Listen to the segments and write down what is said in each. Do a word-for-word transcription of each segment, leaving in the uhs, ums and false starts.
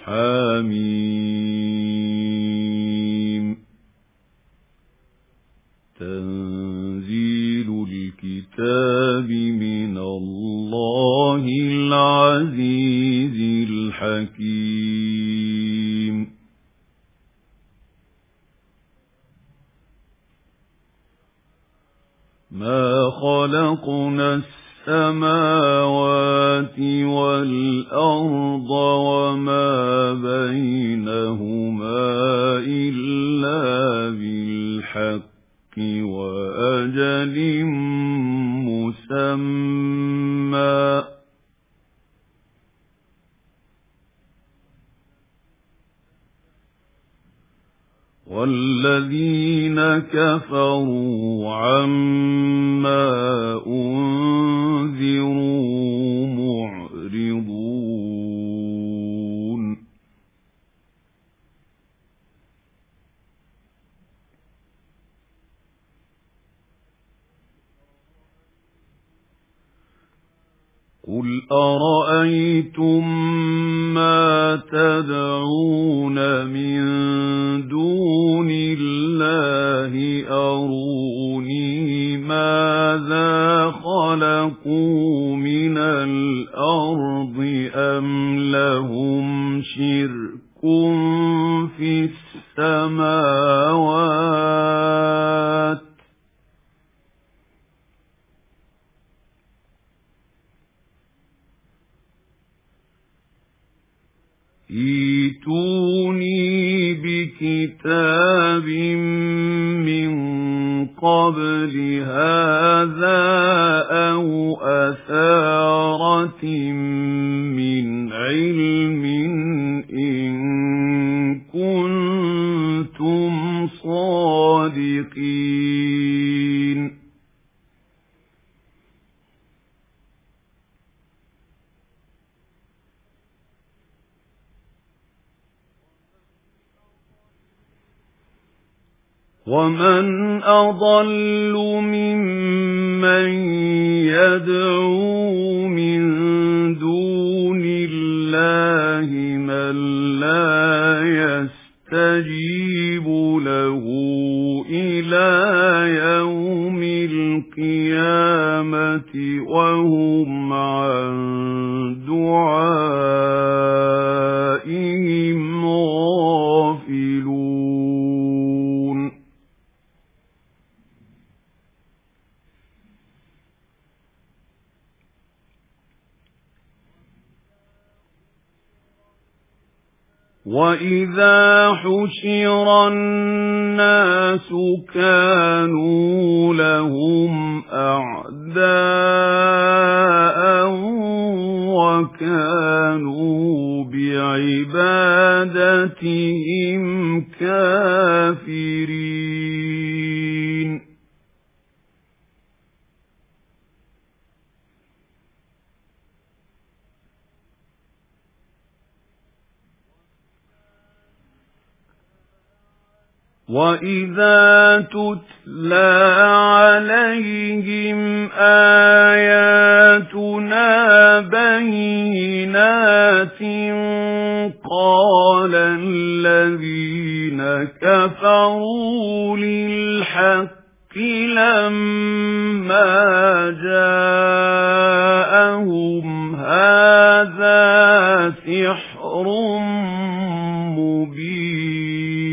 حميم تنزيل الكتاب من الله العزيز الحكيم ما خلقنا السماوات والأرض وما بينهما إلا بالحق وأجل مسمى والذين كفروا عما أنذروا معرضون قل أرأيتم ما تدعون من دون الله أروني ماذا خلقوا من الأرض أم لهم شرك في السماوات ائتوني بكتاب من قبل هذا أو أثارة من علم إن كنتم صادقين ومن أضل ممن يدعو من دون الله من لا يستجيب له إلى يوم القيامة وهم عن دعائهم غافلون وَإِذَا حُشِرَ النَّاسُ كَانُوا لَهُمْ أَعْدَاءً وَكَانُوا بِعِبَادَتِهِمْ كَافِرِينَ وَإِذَا تُتْلَى عَلَيْهِمْ آيَاتُنَا بَيِّنَاتٍ قَالَ الَّذِينَ كَفَرُوا لِلْحَقِّ لَمَّا جَاءَهُمْ هَذَا سِحْرٌ مُبِينٌ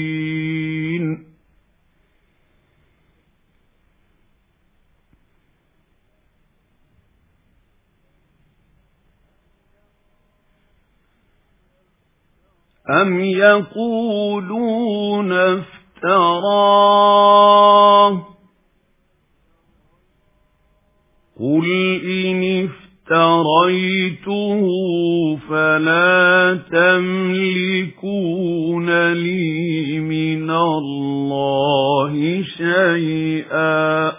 أَمْ يَقُولُونَ افْتَرَاهُ قُلْ إِنِ افْتَرَيْتُهُ فَلَا تَمْلِكُونَ لِي مِنَ اللَّهِ شَيْئًا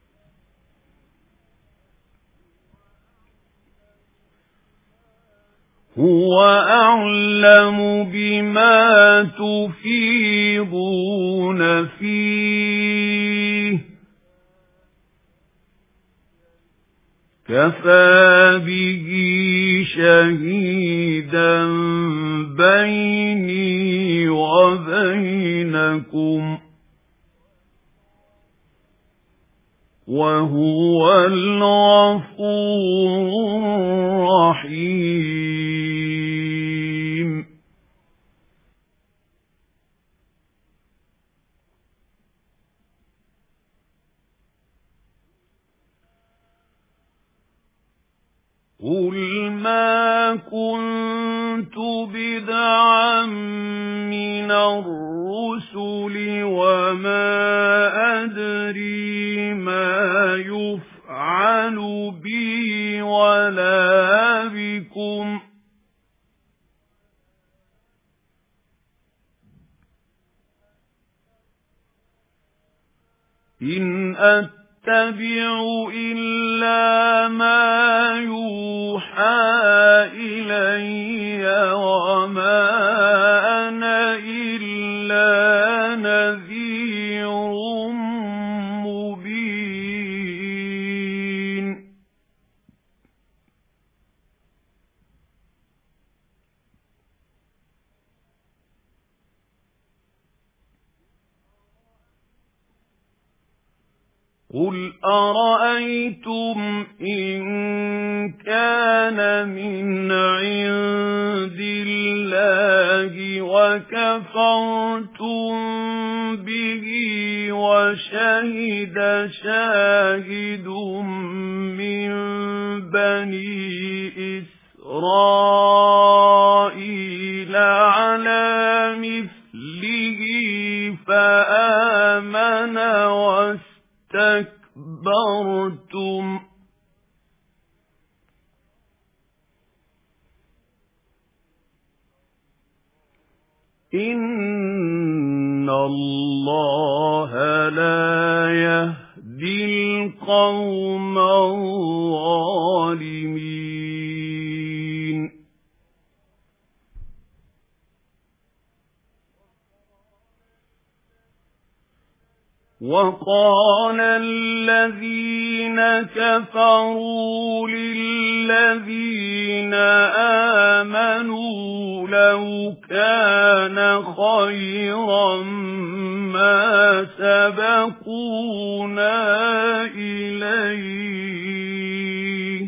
هُوَ أَعْلَمُ بِمَا تُفِيضُونَ فِيهِ كَفَى بِهِ شَهِيدًا بَيْنِي وَبَيْنَكُمْ وَهُوَ الْغَفُورُ الرَّحِيمُ. قُلْ مَا كُنتُ بِدْعًا مِنَ الرُّسُلِ وَمَا أَدْرِي مَا يُفْعَلُ بِي وَلَا بِكُمْ إِنْ أَتَّبِعُ إِلَّا مَا يُوحَى إِلَيَّ وَمَا أَنَا إِلَّا نَذِيرٌ مُبِينٌ. قُلْ أَرَأَيْتُمْ إِنْ كَانَ مِنْ عِنْدِ اللَّهِ وَكَفَرْتُمْ بِهِ وَشَهِدَ شَاهِدٌ مِنْ بَنِي إِسْرَائِيلَ عَلَى مِثْلِهِ فَآمَنَ وَاسْتَكْبَرْتُمْ إِنَّ اللَّهَ لَا يَهْدِي الْقَوْمَ الظَّالِمِينَ. وَقَالَ الَّذِينَ كَفَرُوا لِلَّذِينَ آمَنُوا لَوْ كَانَ خَيْرًا مَا سَبَقُونَا إِلَيْهِ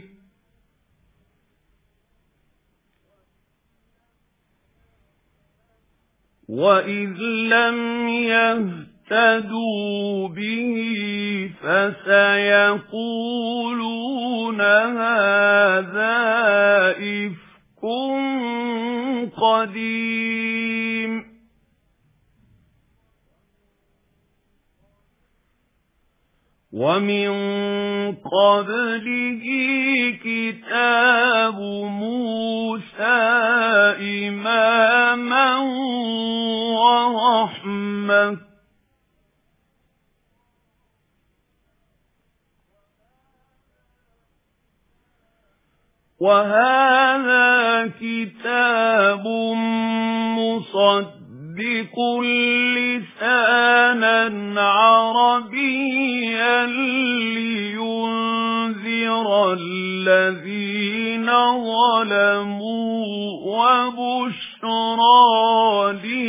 وَإِذْ لَمْ يَهْتَدُوا بِهِ فَسَيَقُولُونَ هَذَا إِفْكٌ قَدِيمٌ. وَمِنْ قَبْلِهِ كِتَابُ مُوسَى إِمَامًا وَرَحْمَةً وَهَذَا كِتَابٌ مُصَدِّقٌ لِسَانًا عَرَبِيًّا لِيُنذِرَ الَّذِينَ ظَلَمُوا وَبُشْرَى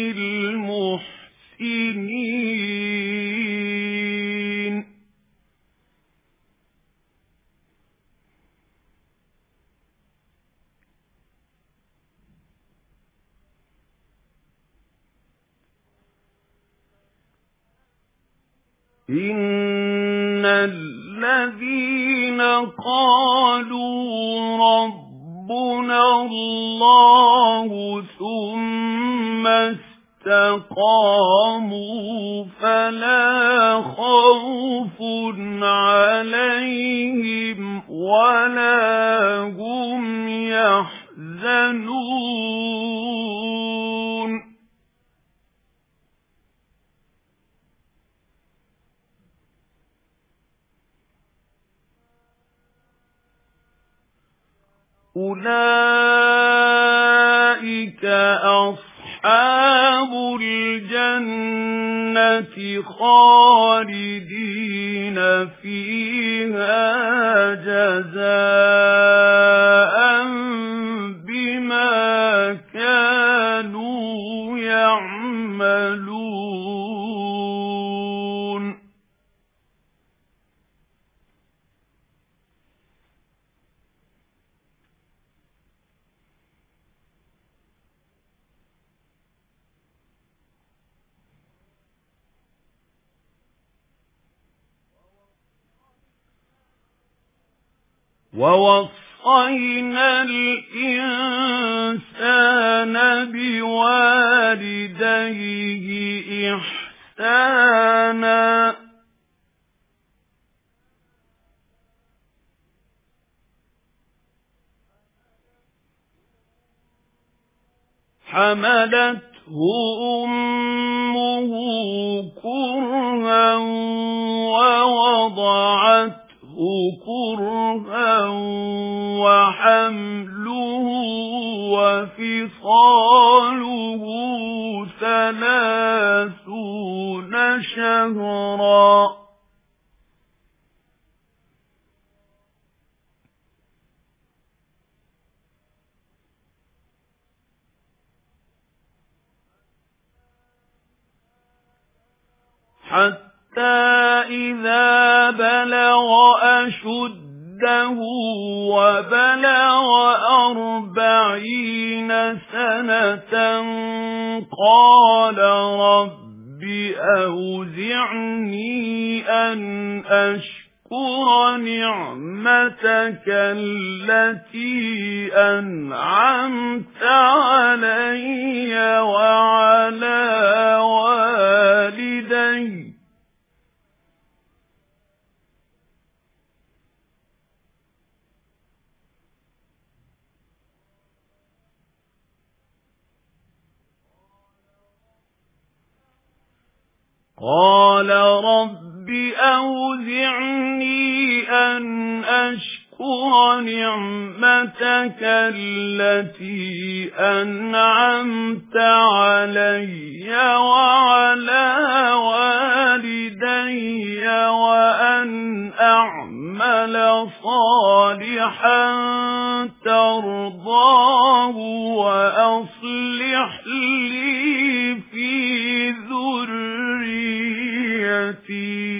لِلْمُحْسِنِينَ. إِنَّ الَّذِينَ قَالُوا رَبُّنَا اللَّهُ ثُمَّ اسْتَقَامُوا فَلَا خَوْفٌ عَلَيْهِمْ وَلَا هُمْ يَحْزَنُونَ. أُولَئِكَ أَصْحَابُ الْجَنَّةِ خَالِدِينَ خالدين فيها جزاء بما كانوا يعملون وَوَصَّيْنَا الْإِنسَانَ بِوَالِدَيْهِ إِحْسَانًا حَمَلَتْهُ أُمُّهُ كُرْهًا وَوَضَعَتْهُ كُرْهًا وَحَمْلُهُ وَفِصَالُهُ ثَلَاثُونَ شَهْرًا حَتَّى إِذَا بَلَغَ أَشُدَّهُ وَبَلَغَ أَرْبَعِينَ سَنَةً قَالَ رَبِّ أَوْزِعْنِي أَنْ أَشْكُرَ نِعْمَتَكَ الَّتِي أَنْعَمْتَ عَلَيَّ وَعَلَى وَالِدَيَّ قَالَ رَبِّ أَوْزِعْنِي أَنْ أَشْكُرَ نِعْمَتَكَ الَّتِي أَنْعَمْتَ عَلَيَّ وَعَلَى وَالِدَيَّ وَأَنْ أَعْمَلَ صَالِحًا تَرْضَاهُ وَأَصْلِحْ لِي فِي ذُرِّيَّتِي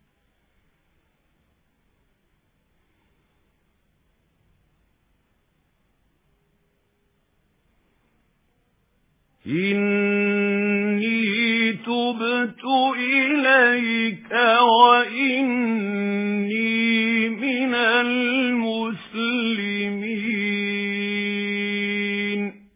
إِنِّي تُبْتُ إِلَيْكَ وَإِنِّي مِنَ الْمُسْلِمِينَ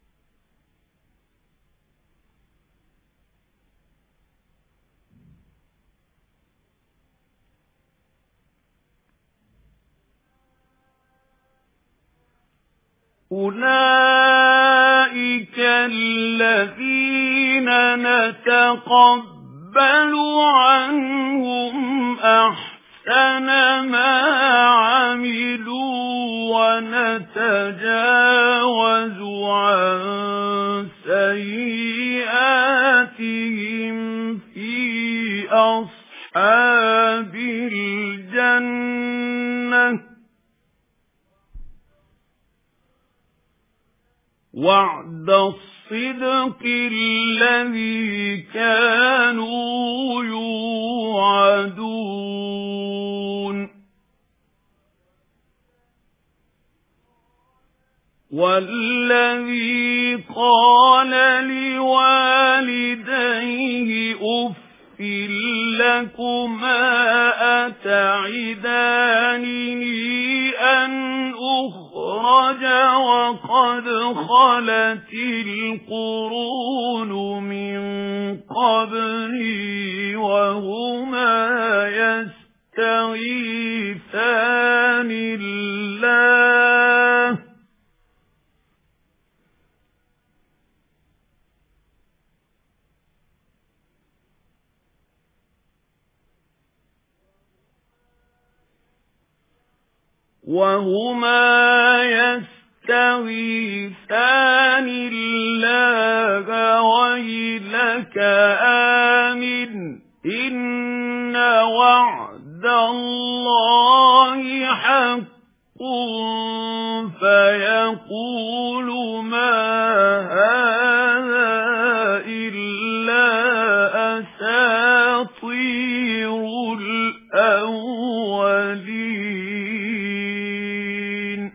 أُولَئِكَ الَّذِينَ نَتَقَبَّلُ عَنْهُمْ أَحْسَنَ مَا عَمِلُوا وَنَتَجَاوَزُ عَنْ سَيِّئَاتِهِمْ فِي أَصْحَابِ الْجَنَّةِ وَعْدَ الصِّدْقِ الَّذِي كَانُوا يُوعَدُونَ وَالَّذِي قَالَ لِوَالِدَيْهِ أُفٍّ لَكُمَا أَتَعِدَانِنِي أَنْ أُخْرَجَ وَقَدْ خَلَتِ الْقُرُونُ مِنْ قَبْلِي وَهُمَا يَسْتَغِيثَانِ اللَّهَ وَهُمَا يَسْتَغِيثَانِ اللَّهَ وَيْلَكَ آمِنْ إِنَّ وَعْدَ هَذَا إِلَّا أَسَاطِيرُ الْأَوَّلِينَ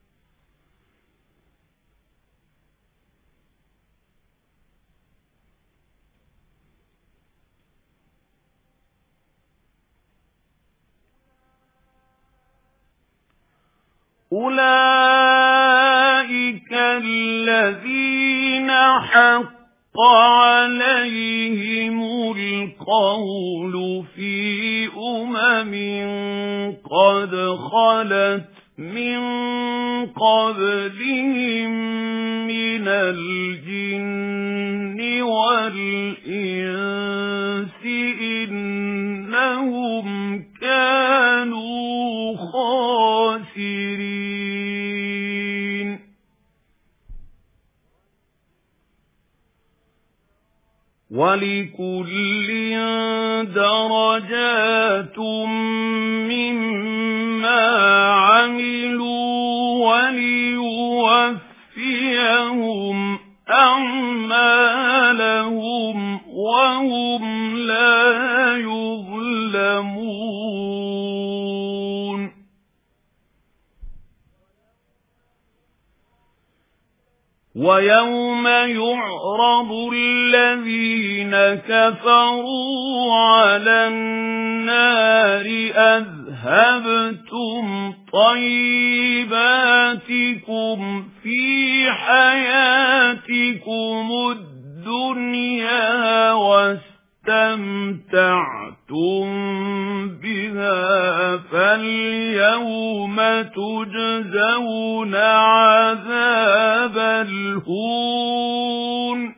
أُولَئِكَ الَّذِينَ حَقَّ عَلَيْهِمُ الْقَوْلُ فِي أُمَمٍ قَدْ خَلَتْ مِنْ قَبْلِهِمْ مِنَ الْجِنِّ وَالْإِنسِ إِنَّهُمْ كَانُوا خَاسِرِينَ وَلِكُلٍّ دَرَجَاتٌ مِّمَّا عَمِلُوا وَلِيُوَفِّيَهُمْ أَعْمَالَهُمْ وَهُمْ لَا يُظْلَمُونَ وَيَوْمَ يُعْرَضُ الَّذِينَ كَفَرُوا عَلَى النَّارِ أَذْهَبْتُمْ طَيِّبَاتِكُمْ فِي حَيَاتِكُمُ الدُّنْيَا وَاسْتَمْتَعْتُمْ بِهَا فَالْيَوْمَ تُجْزَوْنَ عَذَابَ الْهُونِ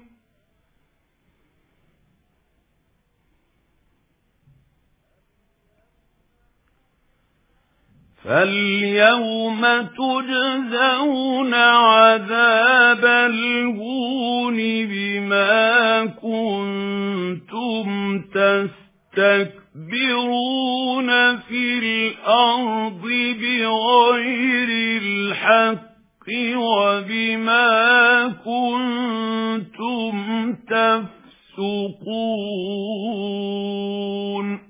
فَالْيَوْمَ تُجْزَوْنَ عَذَابَ الْهُونِ بِمَا كُنتُمْ تَسْتَكْبِرُونَ فِي الْأَرْضِ بِغَيْرِ الْحَقِّ وَبِمَا كُنتُمْ تَفْسُقُونَ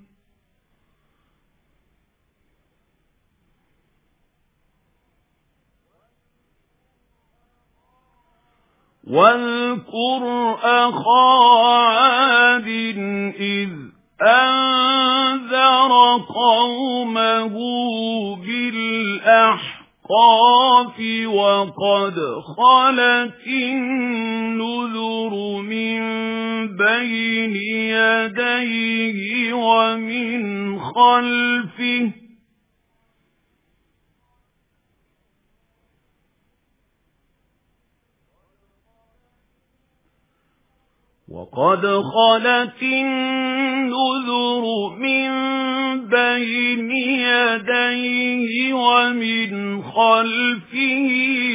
وَاذْكُرْ أَخَا عَادٍ إِذْ أَنذَرَ قَوْمَهُ بِالْأَحْقَافِ وَقَدْ خَلَتِ النُّذُرُ مِنْ بَيْنِ يَدَيْهِ وَمِنْ خَلْفِهِ وَقَدْ خَلَتِ النُّذُرُ مِنْ بَيْنِ يَدَيْهِ وَمِنْ خَلْفِهِ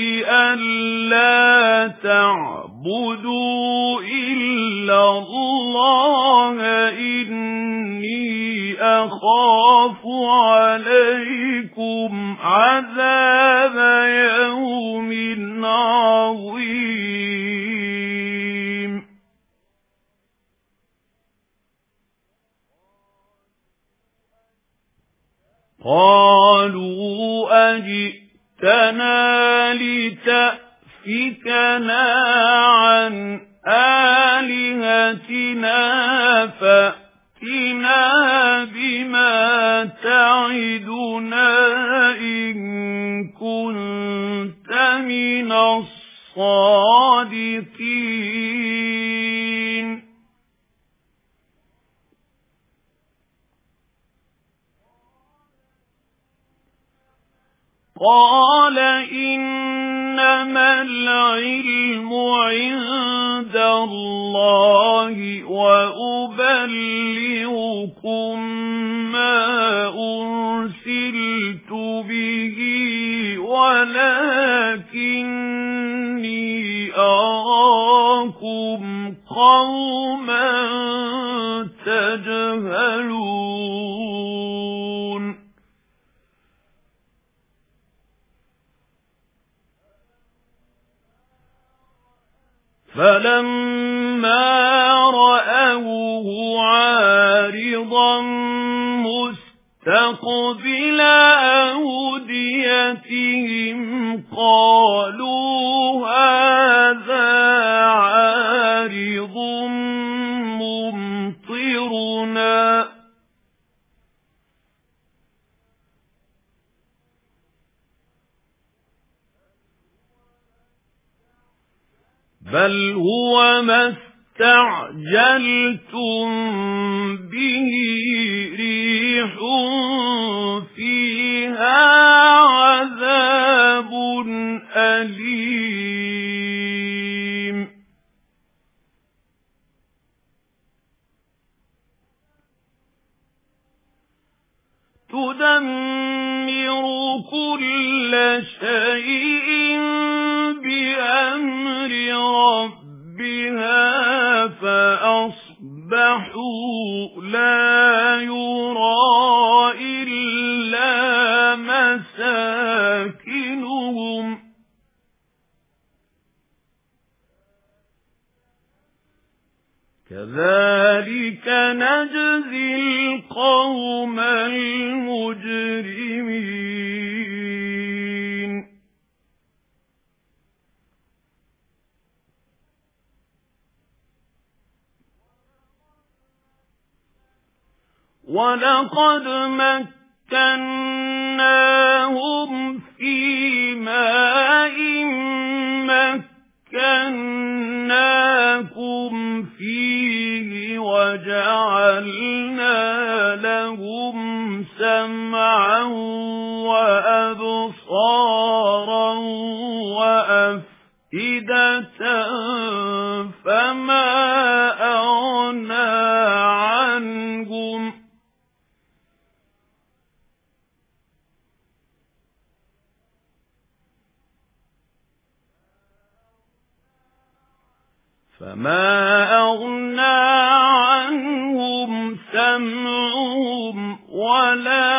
أَلَّا تَعْبُدُوا إِلَّا اللَّهَ إِنِّي أَخَافُ عَلَيْكُمْ عَذَابَ يَوْمٍ عَظِيمٍ قَالُوا أَجِئْتَنَا لِتَأْفِكَنَا عَنْ آلِهَتِنَا فَأْتِنَا بِمَا تَعِدُنَا إِن كُنتَ مِنَ الصَّادِقِينَ قَالَ إِنَّمَا الْعِلْمُ عِندَ اللَّهِ وَأُبَلِّغُكُم مَّا أُرْسِلْتُ بِهِ وَلَكِنِّي أَرَاكُمْ قَوْمًا تَجْهَلُونَ فَلَمَّا رَأَوْهُ عَارِضًا مُسْتَقْبِلَ أَوْدِيَتِهِمْ قَالُوا هَذَا عَارِضٌ مُمْطِرُنَا بَلْ هُوَ مَا اسْتَعْجَلْتُم بِهِ رِيحٌ فِيهَا عَذَابٌ أَلِيمٌ تُدَمِّرُ كُلَّ شَيْءٍ بِأَمْرِ رَبِّهَا فَأَصْبَحُوا لَا يُرَى إِلَّا مَسَاكِنُهُمْ كَذَلِكَ نَجْزِي الْقَوْمَ الْمُجْرِمِينَ وَلَقَدْ مَكَّنَّاهُمْ فِي مَاءٍ مَكَّنَّاكُمْ فِيهِ وَجَعَلْنَا لَهُمْ سَمْعًا وَأَبْصَارًا وَأَفْئِدَةً فَمَا أَغْنَى عَنْهُمْ فَمَا أَغْنَى عَنْهُمْ سَمْعُهُمْ وَلَا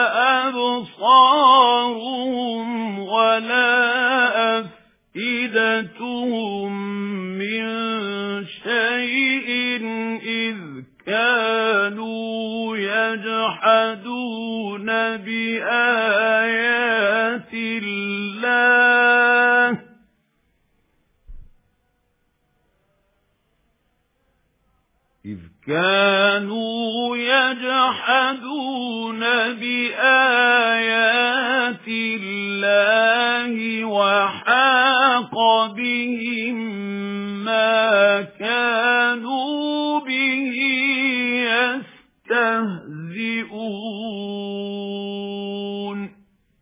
أَبْصَارُهُمْ وَلَا أَفْئِدَتُهُمْ مِنْ شَيْءٍ إِذْ كَانُوا يَجْحَدُونَ بِآيَاتِ اللَّهِ إِذْ كَانُوا يَجْحَدُونَ بِآيَاتِ اللَّهِ وَحَاقَ بِهِم مَّا كَانُوا بِهِ يَسْتَهْزِئُونَ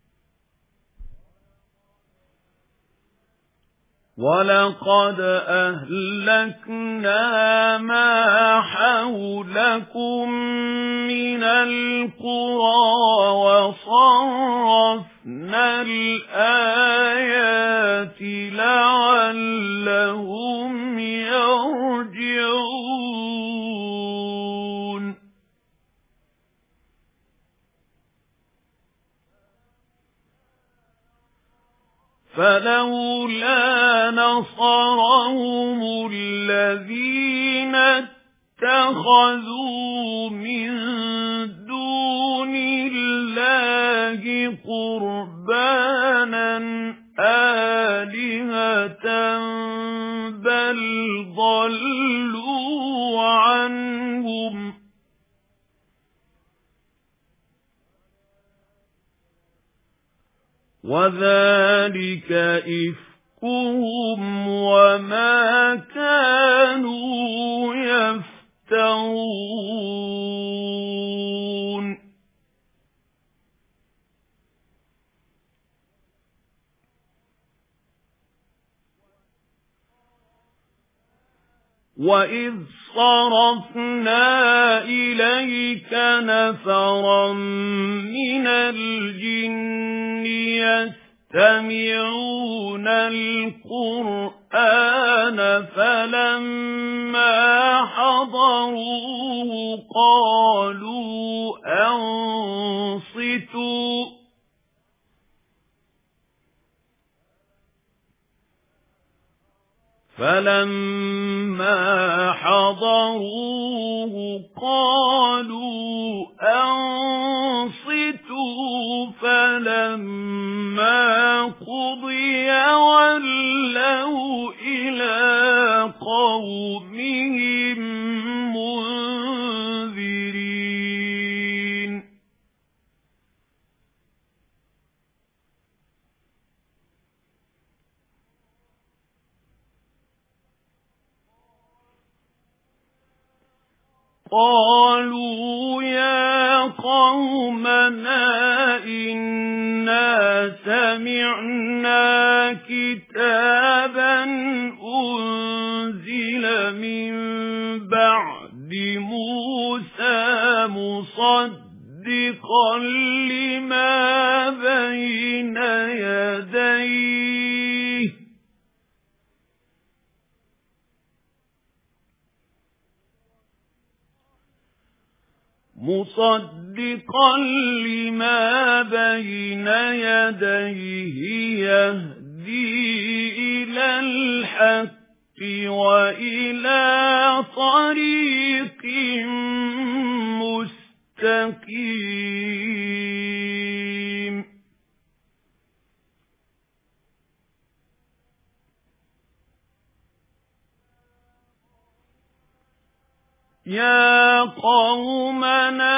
وَلَقَدْ أَهْلَكْنَا مَا حَوْلَكُمْ مِنَ الْقُرَى وَصَرَّفْنَا الْآيَاتِ لَعَلَّهُمْ يَرْجِعُونَ فَلَوْلَا نَصَرَهُمُ الَّذِينَ اتَّخَذُوا مِن دُونِ اللَّهِ قُرْبَانًا آلِهَةً بَلْ ضَلُّوا عَنْهُمْ وَذَلِكَ إِفْكُهُمْ وَمَا كَانُوا يَفْتَرُونَ وَإِذْ صَرَفْنَا إِلَيْكَ نَفَرًا مِنَ الْجِنِّ يَسْتَمِعُونَ الْقُرْآنَ فَلَمَّا حَضَرُوهُ قَالُوا أَنصِتُوا فَلَمَّا حَضَرُوهُ قَالُوا أَنصِتُوا فَلَمَّا قُضِيَ وَلَّوْا إِلَى قَوْمِهِم مُنذِرِينَ قَالُوا يَا قَوْمَنَا إِنَّا سَمِعْنَا كِتَابًا أُنزِلَ مِن بَعْدِ مُوسَى مُصَدِّقًا لِّمَا بَيْنَ يَدَيْهِ مُصَدِّقًا لِمَا بَيْنَ يَدَيْهِ يَهْدِي إِلَى الْحَقِّ وَإِلَى طَرِيقٍ مُسْتَقِيمٍ يَا قَوْمَنَا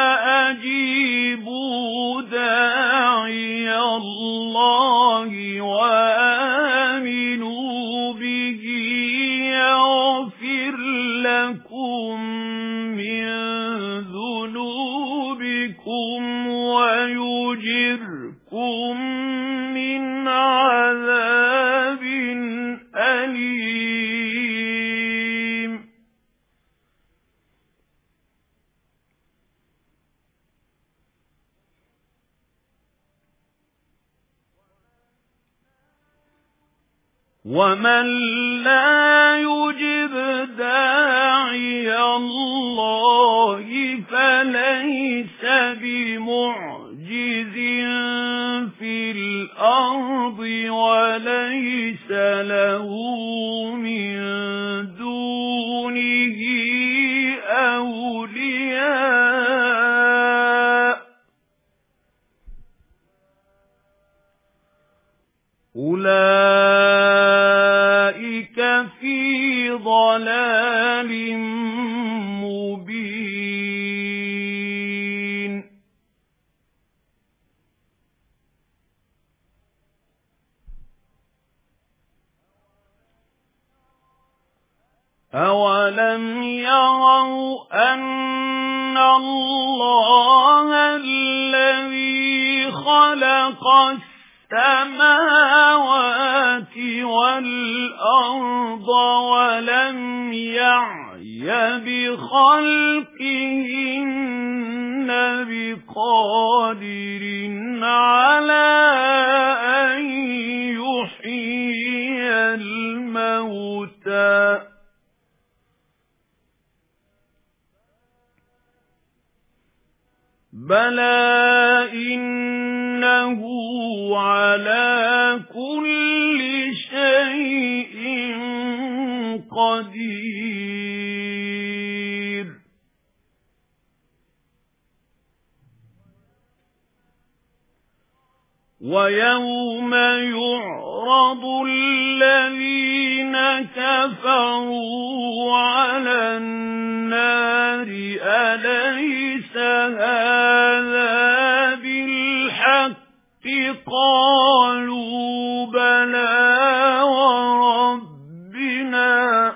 أَجِيبُوا دَاعِيَ اللَّهِ وَآمِنُوا بِهِ يَغْفِرْ لَكُم مِّن ذُنُوبِكُمْ وَيُجِرْكُم مِّنْ عَذَابٍ أَلِيمٍ وَمَن لَّا يُجِبْ دَاعِيَ اللَّهِ فَلَيْسَ بِمُعْجِزٍ فِي الْأَرْضِ وَلَيْسَ لَهُ مِن دُونِهِ أَوْلِيَاءُ أُولَئِكَ فِي ضَلَالٍ مُبِينٍ أَوَلَمْ يَرَوْا أَنَّ اللَّهَ الَّذِي خَلَقَ السَّمَاوَاتِ وَالْأَرْضَ وَلَمْ يَعْيَ بِخَلْقِهِنَّ بِقَادِرٍ عَلَى أَن يُحْيِيَ الْمَوْتَى بَلَى إِنَّهُ عَلَى كُلِّ شَيْءٍ قَدِيرٌ وَيَوْمَ يُعْرَضُ الَّذِينَ كَفَرُوا عَلَى النَّارِ أَلَيْسَ هَذَا بِالْحَقِّ قَالُوا بَلَى وَرَبِّنَا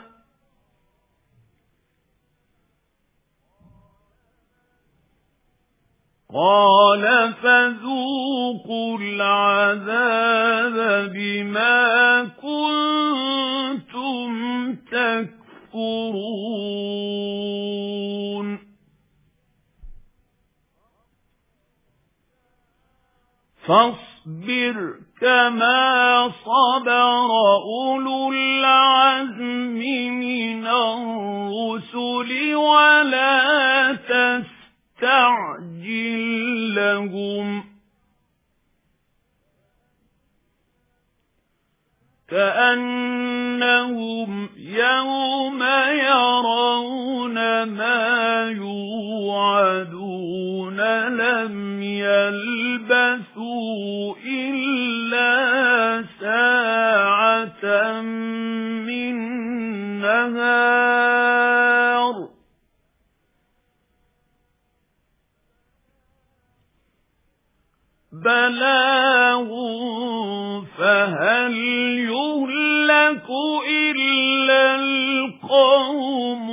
قَالَ فَذُوقُوا الْعَذَابَ بِمَا كُنتُمْ تَكْفُرُونَ فَاصْبِرْ كَمَا صَبَرَ أُولُو الْعَزْمِ مِنَ الرُّسُلِ وَلَا تَسْتَعْجِل لَّهُمْ كَأَنَّهُمْ أنهم يوم يرون ما يوعدون لم يلبثوا إلا ساعة من نهار بلاغ فهل يهلك إلا القوم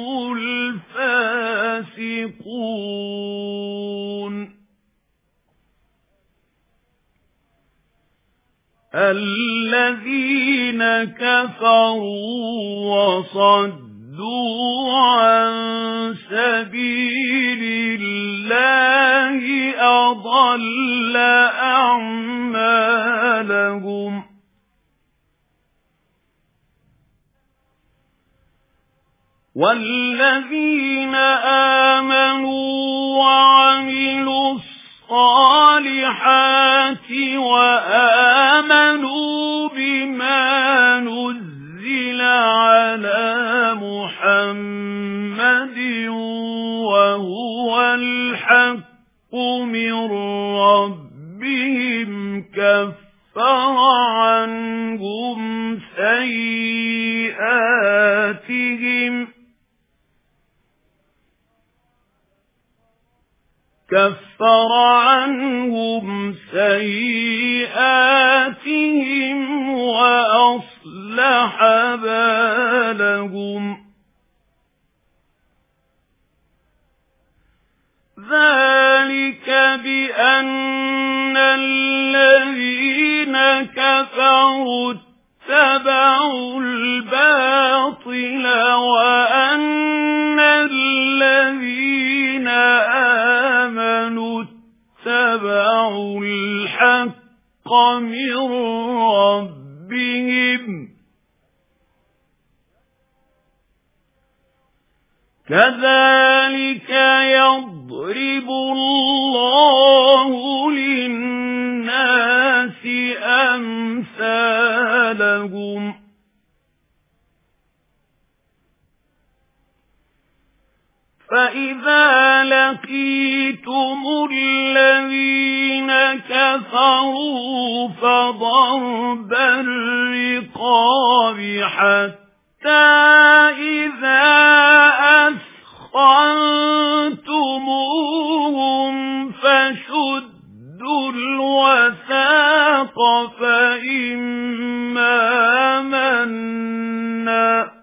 الفاسقون الذين كفروا وصدوا عن سبيل الله أضل أعمالهم والذين آمنوا وعملوا الصالحات وآمنوا بما نزل على محمد وهو الحق من ربهم كفر عنهم سيئاتهم كفر عنهم سيئاتهم وأصلح بالهم ذلك بأن الذين كفروا اتبعوا الباطل وأن الذين آمنوا اتبعوا الحق من ربهم كذلك يضرب الله للناس أمثالهم فإذا لقيتم الذين كفروا فضرب الرقاب حتى إذا أثخنتموهم فشدوا الوثاق فإما منا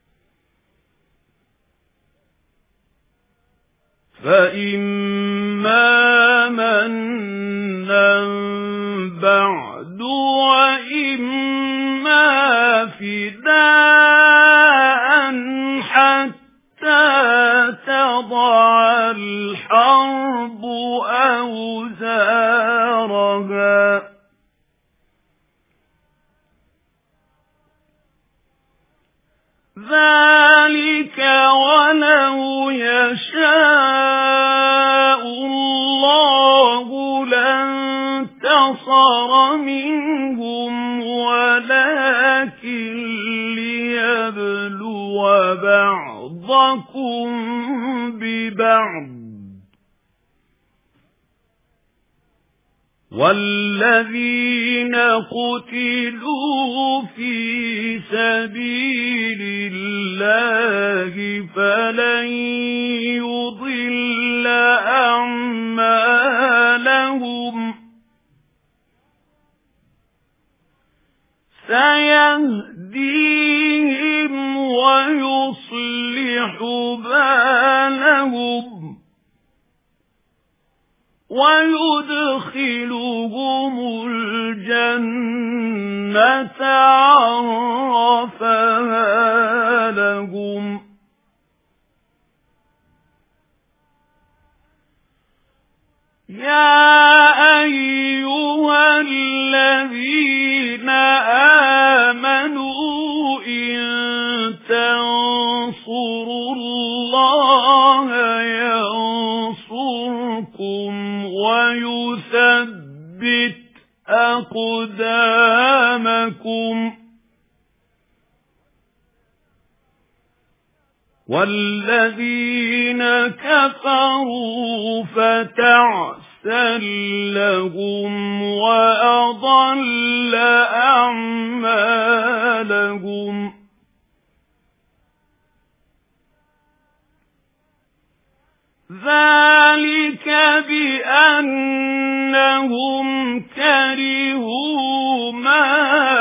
فإما منا بعد وإما فداء حتى تضع الحرب أوزارها ذلك ولو يشاء الله لانتصر منهم ولكن ليبلو بعضكم ببعض والذين قتلوا في سبيل الله فلن يضل أعمالهم سيهديهم ويصلح بالهم ويدخلهم الجنة عرفها لهم يا أيها الذين آمنوا إن تنصروا الله ينصركم ويثبت أقدامكم وَالَّذِينَ كَفَرُوا فَتَعْسًا لَّهُمْ وَأَضَلَّ أَعْمَالَهُمْ ذَلِكَ بِأَنَّهُمْ كَرِهُوا مَا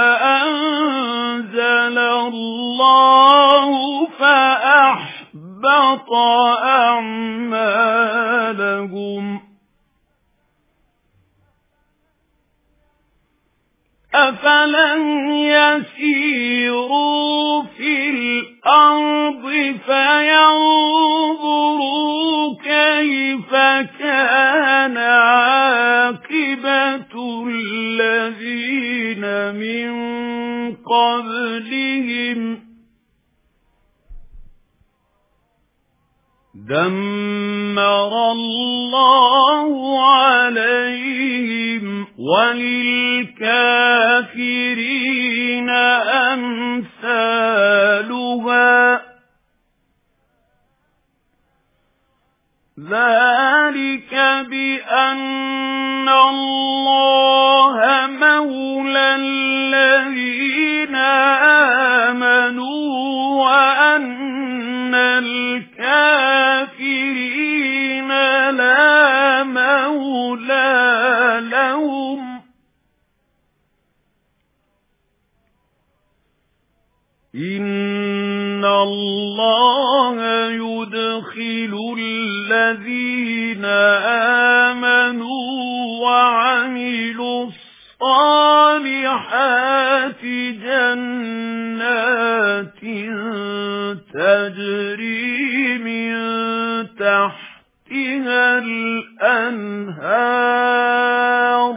أَنزَلَ اللَّهُ فَأَحْبَطَ أَعْمَالَهُمْ أَفَلَمْ يَسِيرُوا فِي الْأَرْضِ فَيَنظُرُوا كَيْفَ كَانَ عَاقِبَةُ الَّذِينَ مِنْ قَبْلِهِمْ دَمَّرَ اللَّهُ عَلَيْهِمْ وَلِلْكَافِرِينَ أَمْثَالُهَا ذَلِكَ بِأَنَّ اللَّهَ مَوْلَى الَّذِينَ آمَنُوا وَأَنَّ الْكَافِرِينَ لَا مَوْلَى لَهُمْ إِنَّ اللَّهَ يُدْخِلُ الَّذِينَ آمَنُوا وَعَمِلُوا الصَّالِحَاتِ جَنَّاتٍ تَجْرِي مِن تَحْتِهَا الْأَنْهَارُ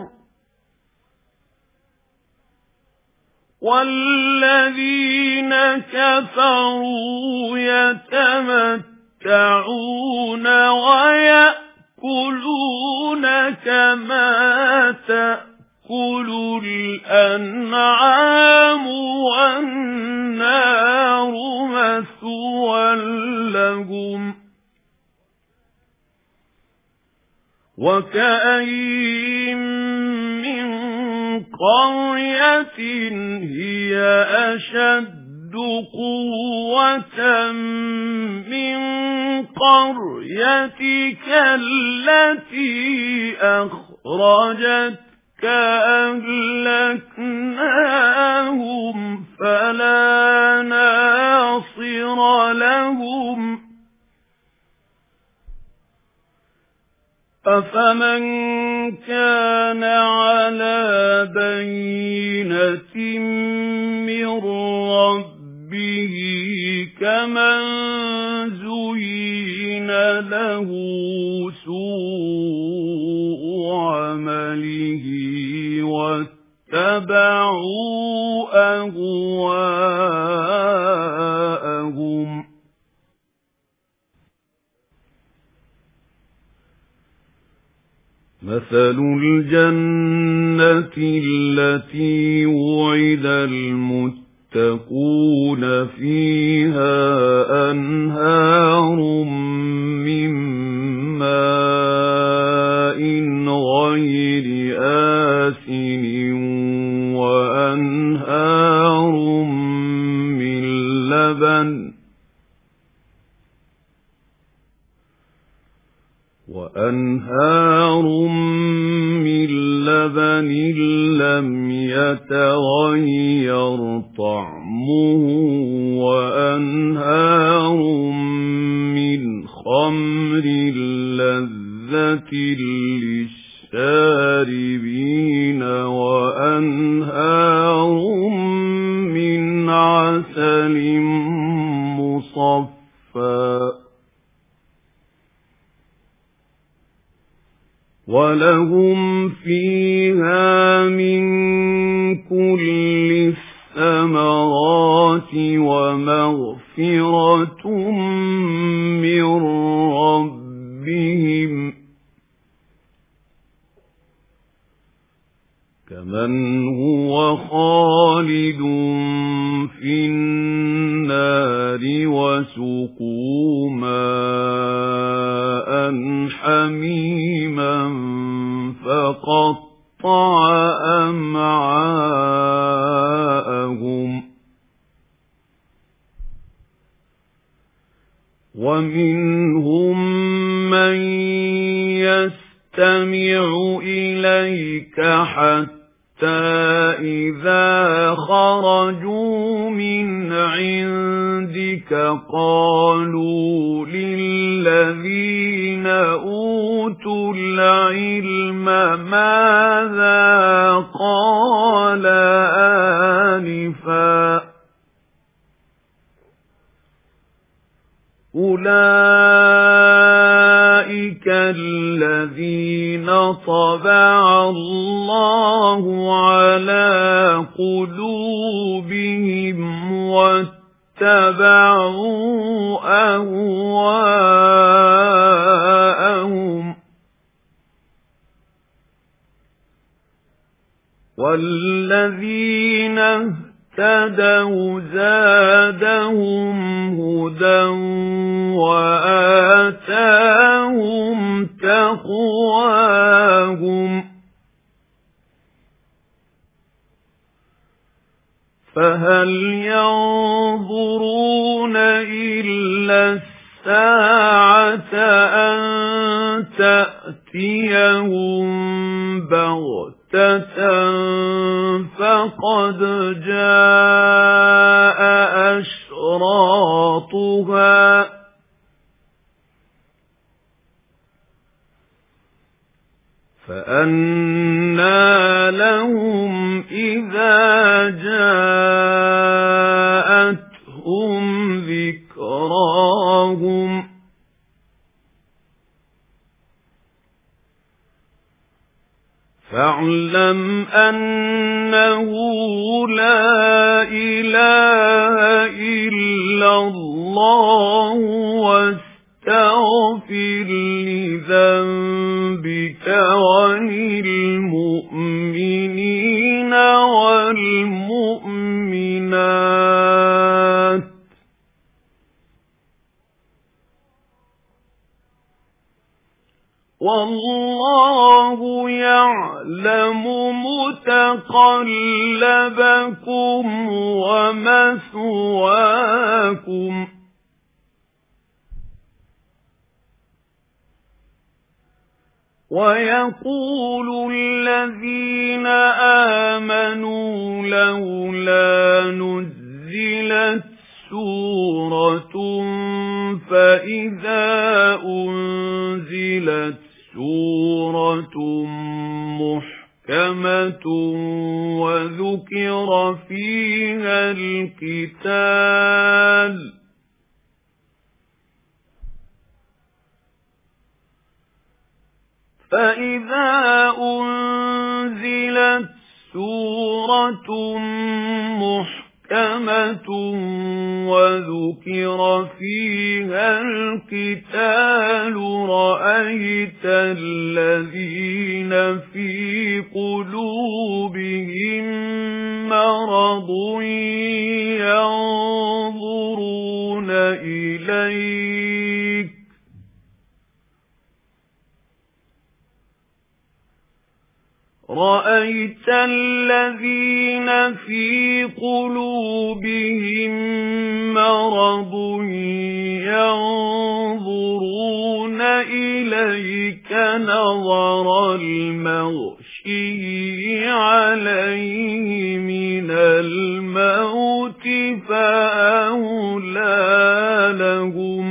وَالَّذِينَ كَفَرُوا يَتَمَتَّعُونَ وَيَأْكُلُونَ كَمَا تَأْكُلُ الْأَنْعَامُ وَالنَّارُ مَثْوًى لَّهُمْ وَكَأَيِّن مِّن قَرْيَةٍ هِيَ أَشَدُّ قُوَّةً مِّن قَرْيَتِكَ الَّتِي أَخْرَجَتْكَ أَهْلَكْنَاهُمْ فَلَا نَاصِرَ لَهُمْ أَفَمَنْ كَانَ عَلَى بَيِّنَةٍ مِّن رَّبِّهِ كَمَنْ زُيِّنَ لَهُ سُوءُ عَمَلِهِ وَاتَّبَعُوا أَهْوَاءَهُمْ مَثَلُ الْجَنَّةِ الَّتِي وُعِدَ الْمُتَّقُونَ فِيهَا أَنْهَارٌ مِّن مَّاءٍ غَيْرِ آسِنٍ وَأَنْهَارٌ مِّن لَّبَنٍ وَأَنْهَارٌ مِّن لَّبَنٍ لَّمْ يَتَغَيَّرْ طَعْمُهُ وَأَنْهَارٌ مِّنْ خَمْرٍ لَّذَّةٍ لِّلشَّارِبِينَ وَأَنْهَارٌ مِّنْ عَسَلٍ مُّصَفًّى وَلَهُمْ فِيهَا مِن كُلِّ الثَّمَرَاتِ وَمَغْفِرَةٌ مِّن رَّبِّهِمْ كَمَنْ هُوَ خَالِدٌ فِي النَّارِ النَّارِ وَسُقُوا مَاءً حَمِيمًا فَقَطَّعَ أَمْعَاءَهُمْ وَمِنْهُمْ مَنْ يَسْتَمِعُ إِلَيْكَ حَتَّى إِذَا خَرَجُوا مِنْ عِنْدِكَ قَالُوا لِلَّذِينَ أُوتُوا الْعِلْمَ مَاذَا قَالَ آنِفًا أُولَئِكَ الَّذِينَ طَبَعَ اللَّهُ عَلَى قُلُوبِهِمْ وَاتَّبَعُوا أَهْوَاءَهُمْ وَالَّذِينَ اهْتَدَوْا زَادَهُمْ هُدًى وَآتَاهُمْ تَقْوَاهُمْ فَهَلْ يَنظُرُونَ إِلَّا السَّاعَةَ أَن تَأْتِيَهُم بَغْتَةً فَقَدْ جَاءَ أَشْرَاطُهَا فَأَنَّى لَهُمْ إِذَا جَاءَتْهُمْ ذِكْرَاهُمْ فَاعْلَمْ أَنَّهُ لَا إِلَهَ إِلَّا اللَّهُ وَاسْتَغْفِرْ لِذَنبِكَ وَلِلْمُؤْمِنِينَ وَالْمُؤْمِنَاتِ وَاللَّهُ يَعْلَمُ مُتَقَلَّبَكُمْ وَمَثْوَاكُمْ وَيَقُولُ الَّذِينَ آمَنُوا لَوْلَا نُزِّلَتْ سُورَةٌ فَإِذَا أُنزِلَتْ سُورَةٌ مُحْكَمَةٌ وَذُكِرَ فِيهَا الْقِتَالُ فَإِذَا أُنزِلَتْ سُورَةٌ مُحْكَمَةٌ وَذُكِرَ فِيهَا الْقِتَالُ رَأَيْتَ الَّذِينَ فِي قُلُوبِهِم مَّرَضٌ يَنظُرُونَ إِلَيْكَ رَأَيْتَ الَّذِينَ فِي قُلُوبِهِم مَّرَضٌ يَنظُرُونَ إِلَيْكَ نَظَرَ الْمَغْشِيِّ عَلَيْهِ مِنَ الْمَوْتِ فَأَوْلَىٰ لَهُمْ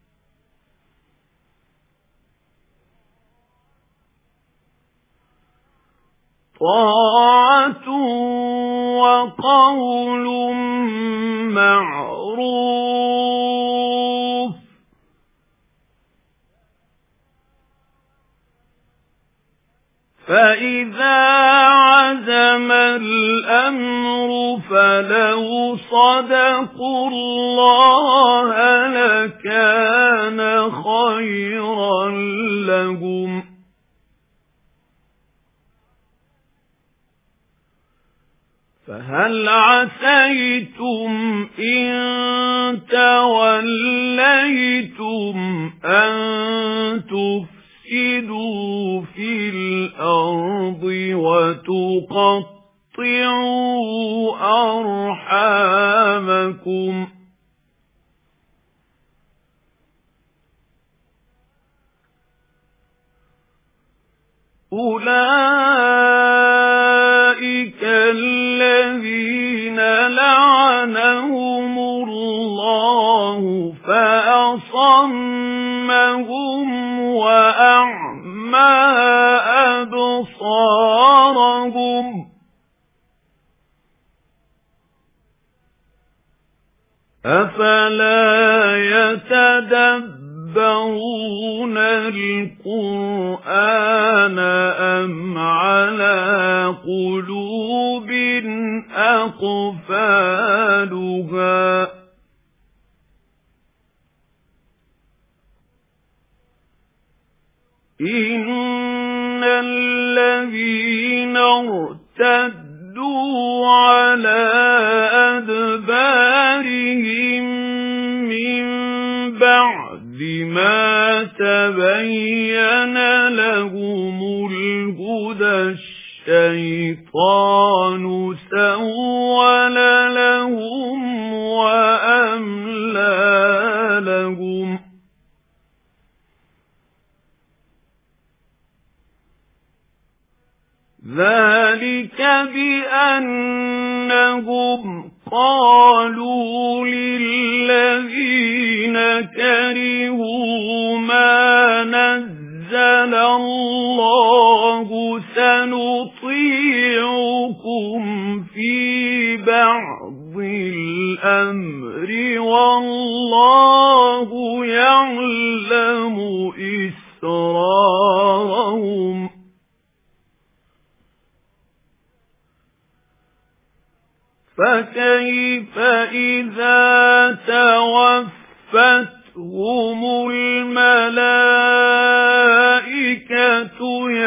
طَاعَةٌ وَقَوْلٌ مَّعْرُوفٌ فَإِذَا عَزَمَ الْأَمْرُ فَلَوْ صَدَقُوا اللَّهَ لَكَانَ خَيْرًا لَّهُمْ فَهَلْ عَسَيْتُمْ إِن توليتم أن تفسدوا في الأرض وتقطعوا أرحامكم أولئك الذين لعنهم الله فأصمهم وأعمى أبصارهم أفلا يتدبرون القرآن أم على قلوب أقفالها إن الذين ارتدوا على أدبارهم من بعد ما تبين لهم الهدى الشيطان سول لهم وأملى لهم ذلك بأنهم قالوا للذين كرهوا ما نزل الله سنطيعكم في بعض الأمر والله يعلم إسرارهم فكيف إذا توفتهم الملائكة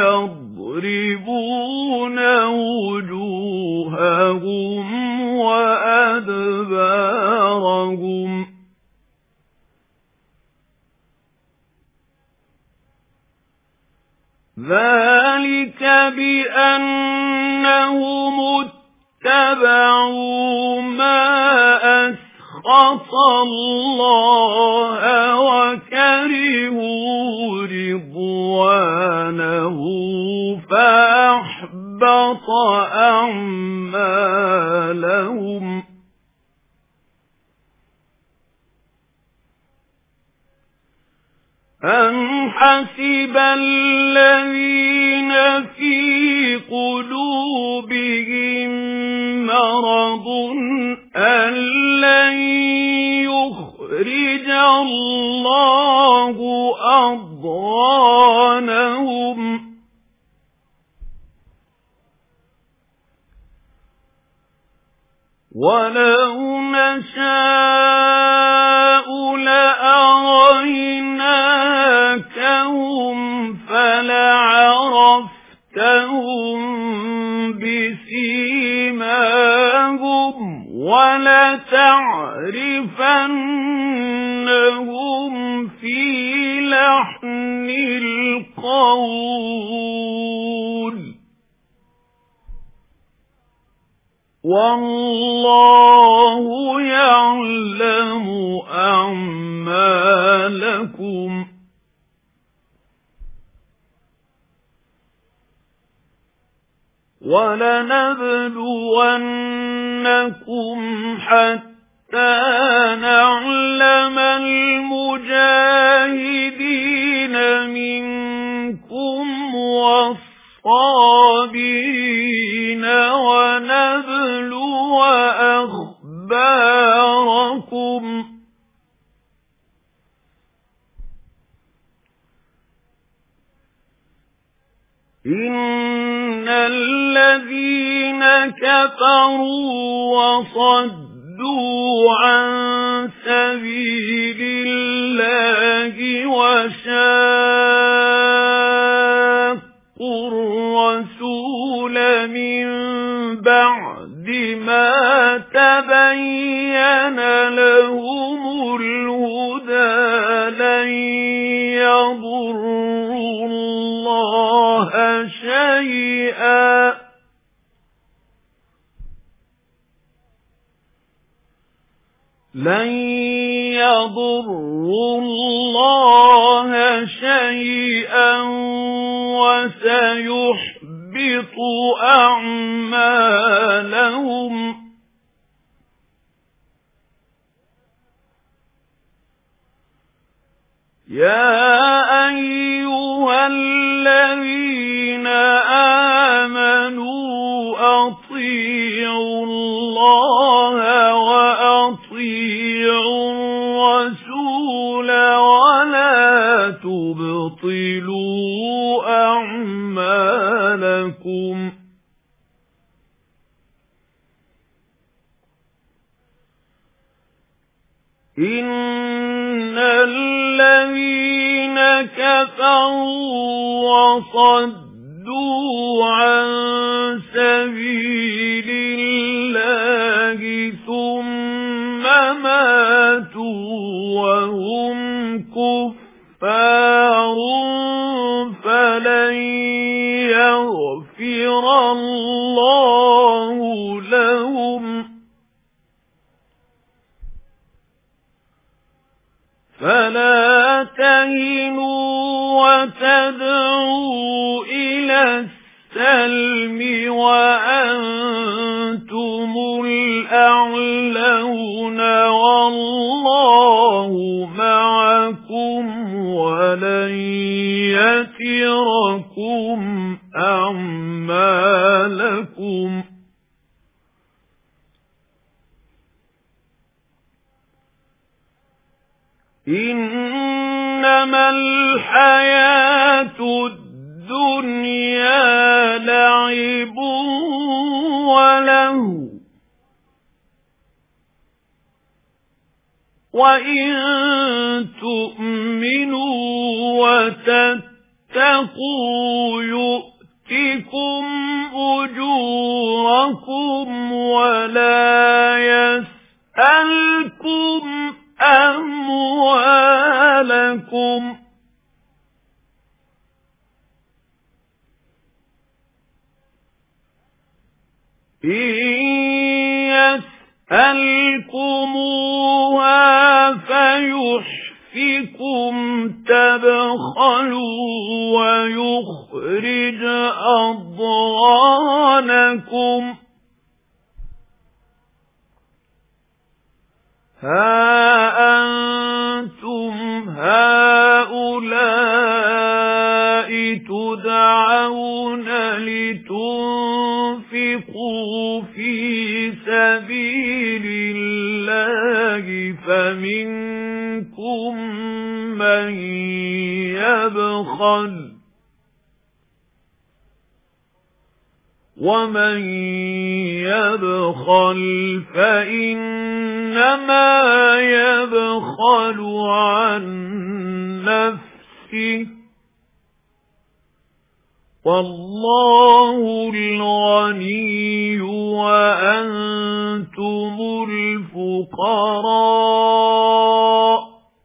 يضربون وجوههم وأدبارهم ذلك بأنهم اتبعوا ما أسخط الله وكرهوا رضوانه فأحبط أعمالهم أم حسب الذين في قلوبهم مرض أن لن يخرج الله أضغانهم ولو نشاء لأريناكهم فلعرفتهم بسيماهم ولتعرفنهم في لحن القول والله يعلم أعمالكم ولنبلونكم حتى نعلم المجاهدين منكم والصابرين ونبلو أخباركم إن الذين كفروا وصدوا عن سبيل الله وشاقوا الرسول من بعد ما تبين لهم الهدى لن يضروا الله شيئا لن يضروا الله شيئا وسيحبط أعمالهم يا أيها الذين آمنوا أطيعوا الله وأطيعوا الرسول ولا تبطلوا أعمالكم إن الذين كفروا وصدوا عن سبيل الله ثم ماتوا وهم كفار فلن يغفر الله لهم فلا تهنوا وتدعوا إلى السلم وأنتم الأعلون والله معكم ولن يتركم أعمالكم إنما الحياة الدنيا لعب وله وإن تؤمنوا وتتقوا يؤتكم أجوركم ولا يسألكم أموالكم إن يسألكموها فيحفكم تبخلوا ويخرج أضغانكم ها أنتم هؤلاء تدعون لتنفقوا في سبيل الله فمنكم من يبخل ومن يبخل فإنما يبخل عن نفسه والله الغني وأنتم الفقراء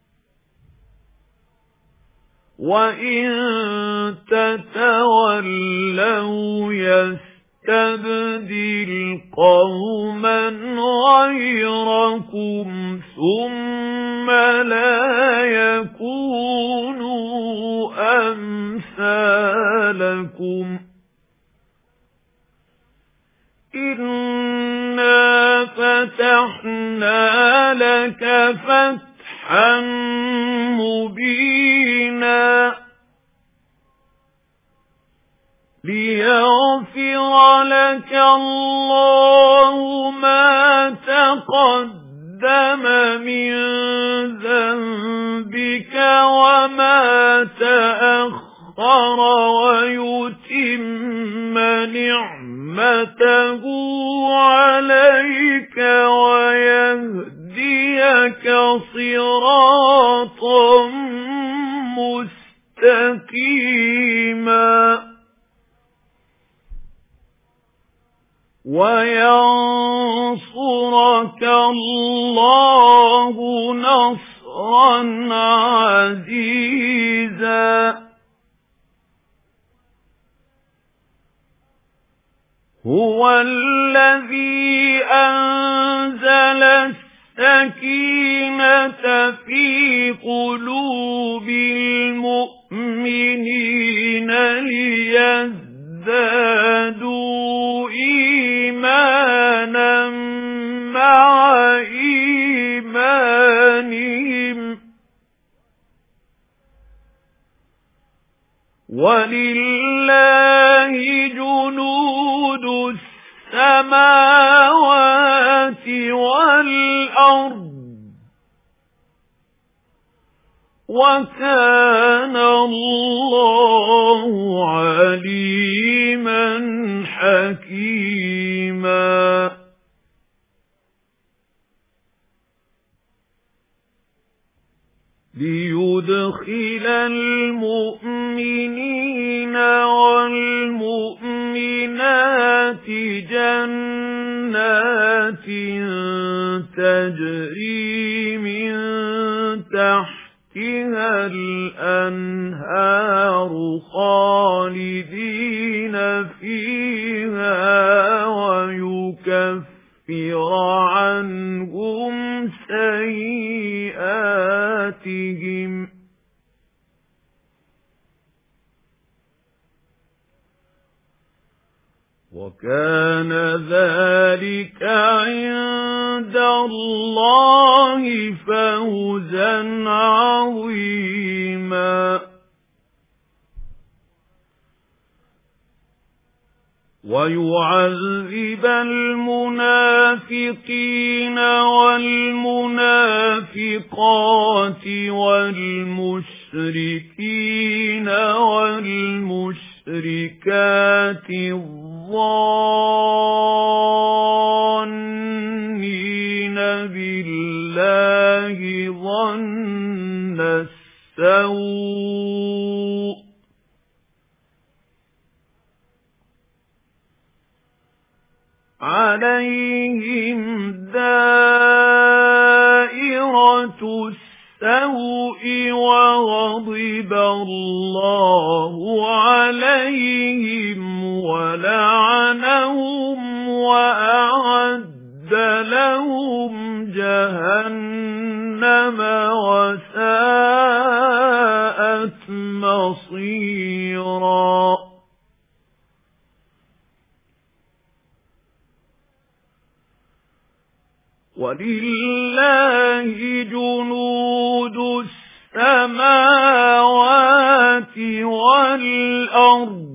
وإن تتولوا يستبدل قوما غيركم ثم لا يكونوا أمثالكم إنا فتحنا لك فتحا مبينا ليغفر لك الله ما تقدم من ذنبك وما تأخر ويتم نعمته عليك ويهديك صراطا مستقيما وَيَنصُرَكَ اللَّهُ نَصْرًا عَزِيزًا هُوَ الَّذِي أَنزَلَ السَّكِينَةَ فِي قُلُوبِ الْمُؤْمِنِينَ لِيَزْدَادُوا إِيمَانًا مَعَ إِيمَانِهِمْ وَلِلَّهِ جُنُودُ السَّمَاوَاتِ وَالْأَرْضِ وَكَانَ اللَّهُ عَلِيمًا حَكِيمًا لِيُدْخِلَ الْمُؤْمِنِينَ وَالْمُؤْمِنَاتِ جَنَّاتٍ تَجْرِي مِن تَحْتِهَا الْأَنْهَارُ خَالِدِينَ فِيهَا وَيُكَفِّرَ عَنْهُمْ سَيِّئَاتِهِمْ وَكَانَ ذَلِكَ عِندَ اللَّهِ فَوْزًا عَظِيمًا وَيُعَذِّبَ الْمُنَافِقِينَ وَالْمُنَافِقَاتِ وَالْمُشْرِكِينَ وَالْمُشْرِكَاتِ الظَّانِّينَ بِاللَّهِ ظَنَّ السَّوْءِ عَلَيْهِمْ دَائِرَةُ السَّوْءِ وَغَضِبَ اللَّهُ عَلَيْهِمْ وَلَعَنَهُمْ وَأَعَدَّ لَهُمْ جَهَنَّمَ وَسَاءَتْ مَصِيرًا وَلِلَّهِ جُنُودُ السَّمَاوَاتِ وَالْأَرْضِ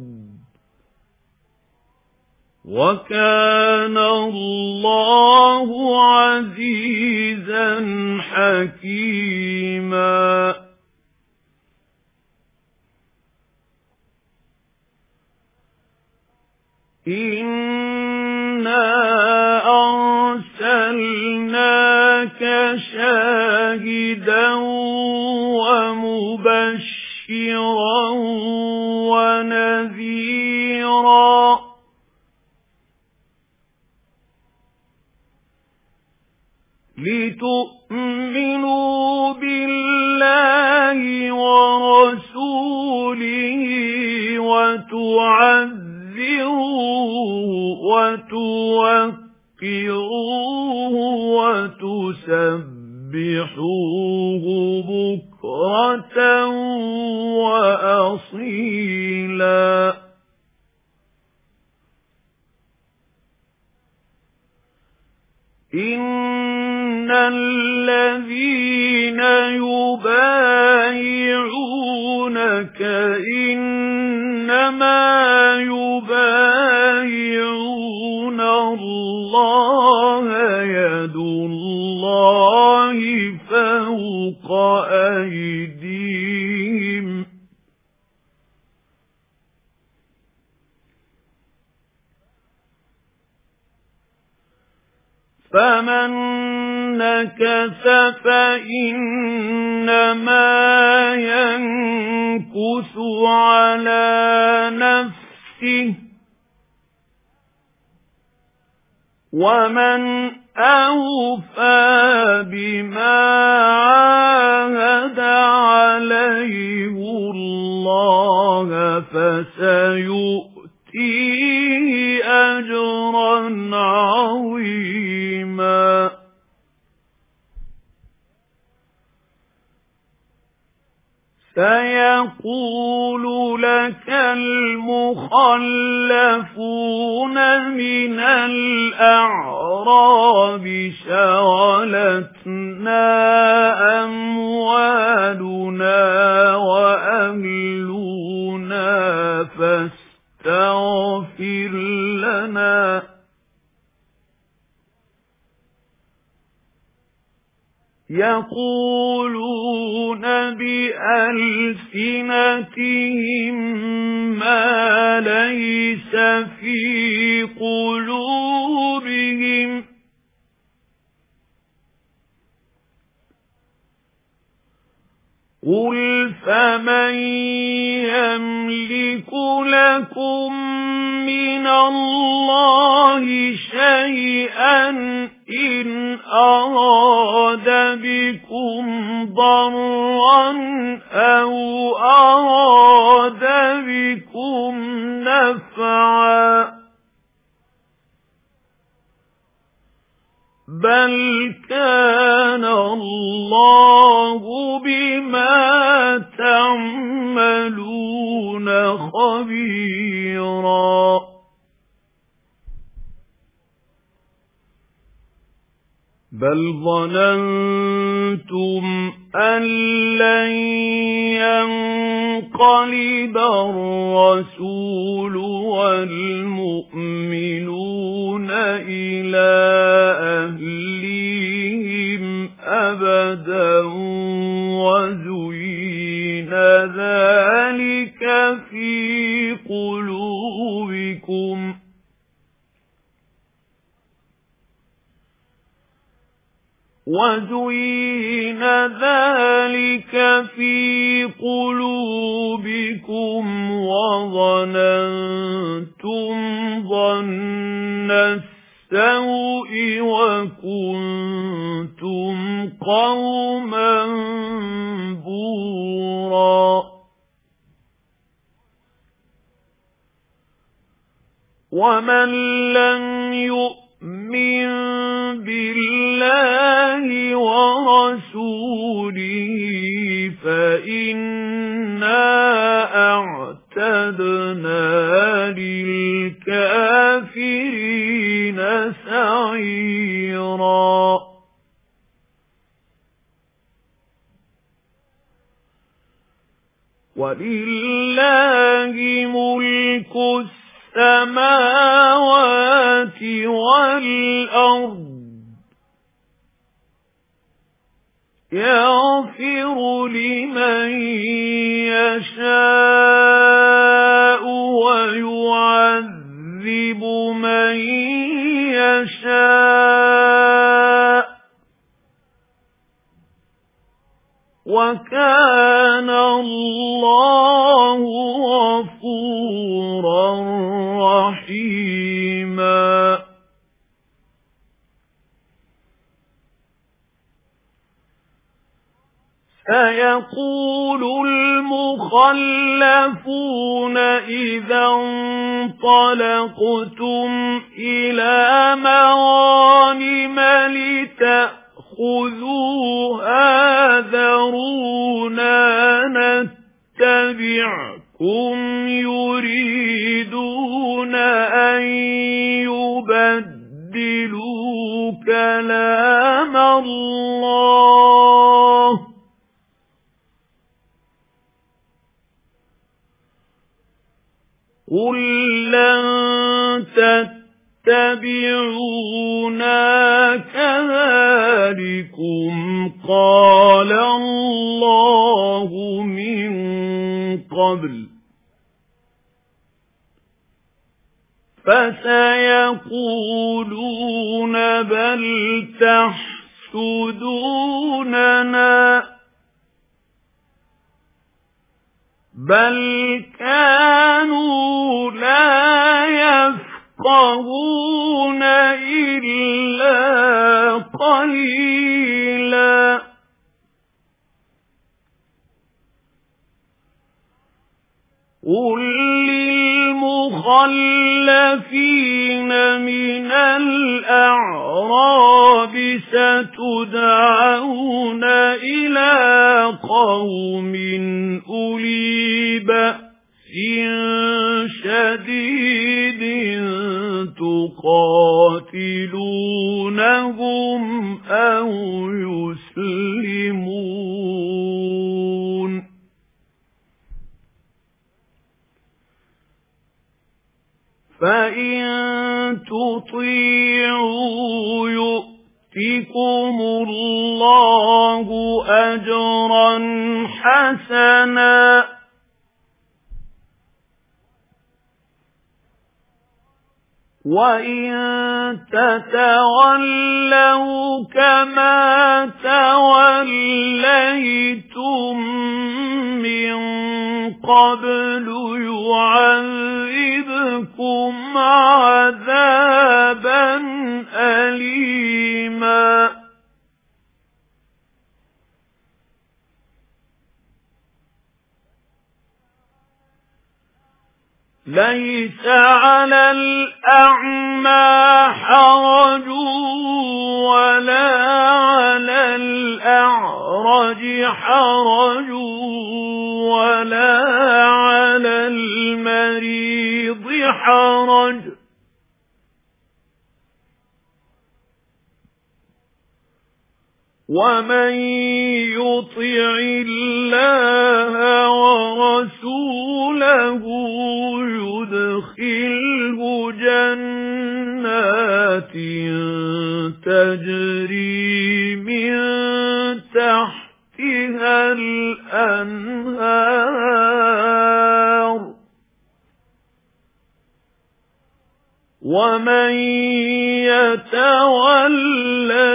وَكَانَ اللَّهُ عَزِيزًا حَكِيمًا إِنَّا أَرْسَلْنَاكَ شَاهِدًا وَمُبَشِّرًا وَنَذِيرًا لِتُؤْمِنُوا بِاللَّهِ وَرَسُولِهِ وَتُعَزِّرُوهُ وَتُوَقِّرُوهُ وَتُسَبِّحُوهُ بُكْرَةً وَأَصِيلًا إِنَّ الَّذِينَ يُبَايِعُونَكَ إِنَّمَا يُبَايِعُونَ اللَّهَ يَدُ اللَّهِ فَوْقَ أَيْدِيهِمْ فَمَن نَّكَثَ فَإِنَّمَا يَنكُثُ عَلَى نَفْسِهِ وَمَنْ أَوْفَى بِمَا عَاهَدَ عَلَيْهِ اللَّهَ فَسَيُؤْتِيهِ أَجْرًا عَظِيمًا. سَيَقُولُ لَكَ الْمُخَلَّفُونَ مِنَ الْأَعْرَابِ شَغَلَتْنَا أَمْوَالُنَا وَأَهْلُونَا فَاسْتَغْفِرْ لَنَا يَقُولُونَ بِأَلْسِنَتِهِم مَّا لَيْسَ فِي قُلُوبِهِمْ قُلْ فَمَن يَمْلِكُ لَكُم مِّنَ اللَّهِ شَيْئًا إِنْ أَرَادَ بِكُمْ ضَرًّا أَوْ أَرَادَ بِكُمْ نَفْعًا بَلْ كَانَ اللَّهُ بِمَا تَعْمَلُونَ خَبِيرًا. بَلْ ظَنَنْتُمْ أَن لَّن يَنقَلِبَ الرَّسُولُ وَالْمُؤْمِنُونَ إِلَى أَهْلِيهِمْ أَبَدًا وَزُيِّنَ ذَلِكَ فِي قُلُوبِكُمْ وَزُيِّنَ ذَلِكَ فِي قُلُوبِكُمْ وَظَنَنْتُمْ ظَنَّ السَّوْءِ وَكُنْتُمْ قَوْمًا بُورًا. وَمَن لَّمْ يُؤْمِن بِاللَّهِ وَرَسُولِهِ فَإِنَّا أَعْتَدْنَا لِلْكَافِرِينَ سَعِيرًا. وَلِلَّهِ مُلْكُ السَّمَاوَاتِ وَالْأَرْضِ يَغْفِرُ لِمَن يَشَاءُ وَيُعَذِّبُ مَن يَشَاءُ وَكَانَ اللَّهُ غَفُورًا رَّحِيمًا. سَيَقُولُ الْمُخَلَّفُونَ إِذَا انطَلَقْتُمْ إِلَى مَغَانِمَ لِتَأْخُذُوهَا ذَرُونَا نَتَّبِعْكُمْ يُرِيدُونَ أَن يُبَدِّلُوا كَلَامَ اللَّهِ قُل لَّن تَتَّبِعُونَا كَذَلِكُمْ قَالَ اللَّهُ مِن قَبْلُ فَسَيَقُولُونَ بَلْ تَحْسُدُونَنَا بَلْ كَانُوا لَا يفقهون إلا قليلا قل للمخلفين من الأعراب ستدعون إلى قوم أولي بأس شديد تقاتلونهم أو يسلمون فإن تطيعوا يؤتكم الله أجرا حسنا وإن تتولوا كما توليتم من قبل يعذبكم عذابا أليما ليس على الأعمى حرج ولا على الأعرج حرج ولا على المريض حرج ومن يطع الله ورسوله يدخله جنات تجري من تحتها الأنهار ومن يتولى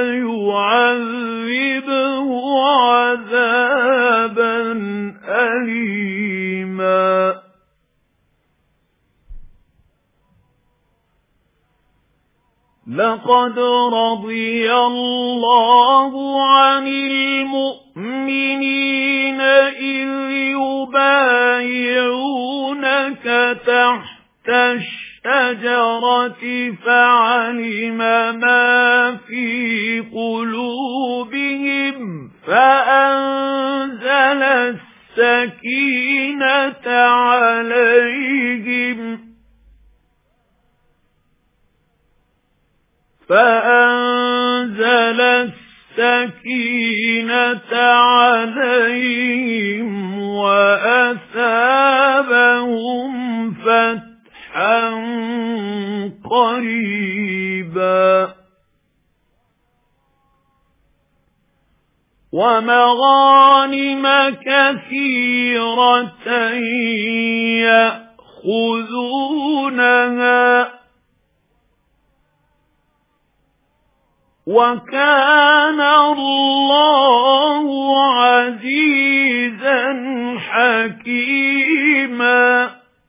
يعذبه عذابا أليما لقد رضي الله عن المؤمنين إذ يبايعونك تحت الشجرة فعلم ما في قلوبهم فأنزل السكينة عليهم فأنزل السكينة عليهم وأثابهم فتحا قريبا ومغانم كثيرة يأخذونها وكان الله عزيزا حكيما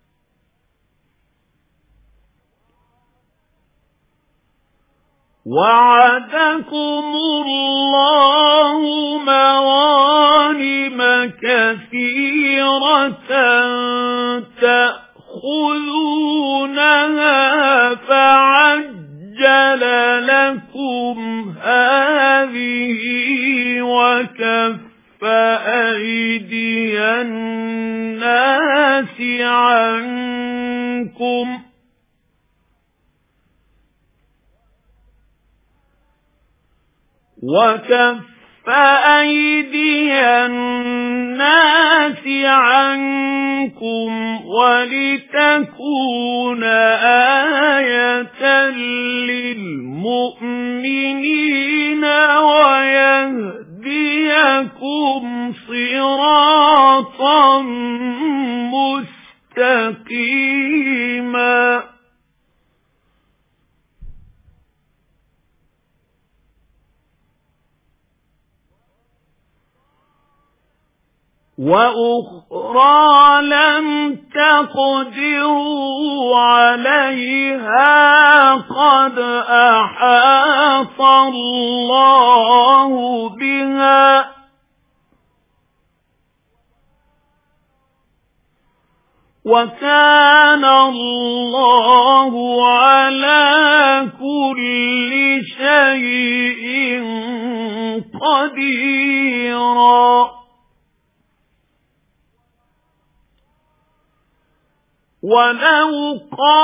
وعدكم الله مغانم كثيرة تأخذونها فعجل لكم هذه وكف أيدي الناس عنكم وكف أيدي الناس عنكم ولتكون آية للمؤمنين ويهديكم صراطا مستقيما وأخرى لم تقدروا عليها قد أحاط الله بها وكان الله على كل شيء قديرا ولو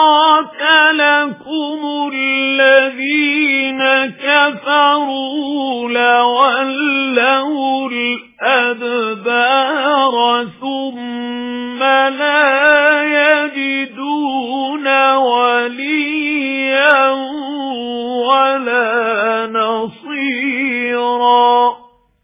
قاتلكم الذين كفروا لولوا الأدبار ثم لا يجدون وليا ولا نصيرا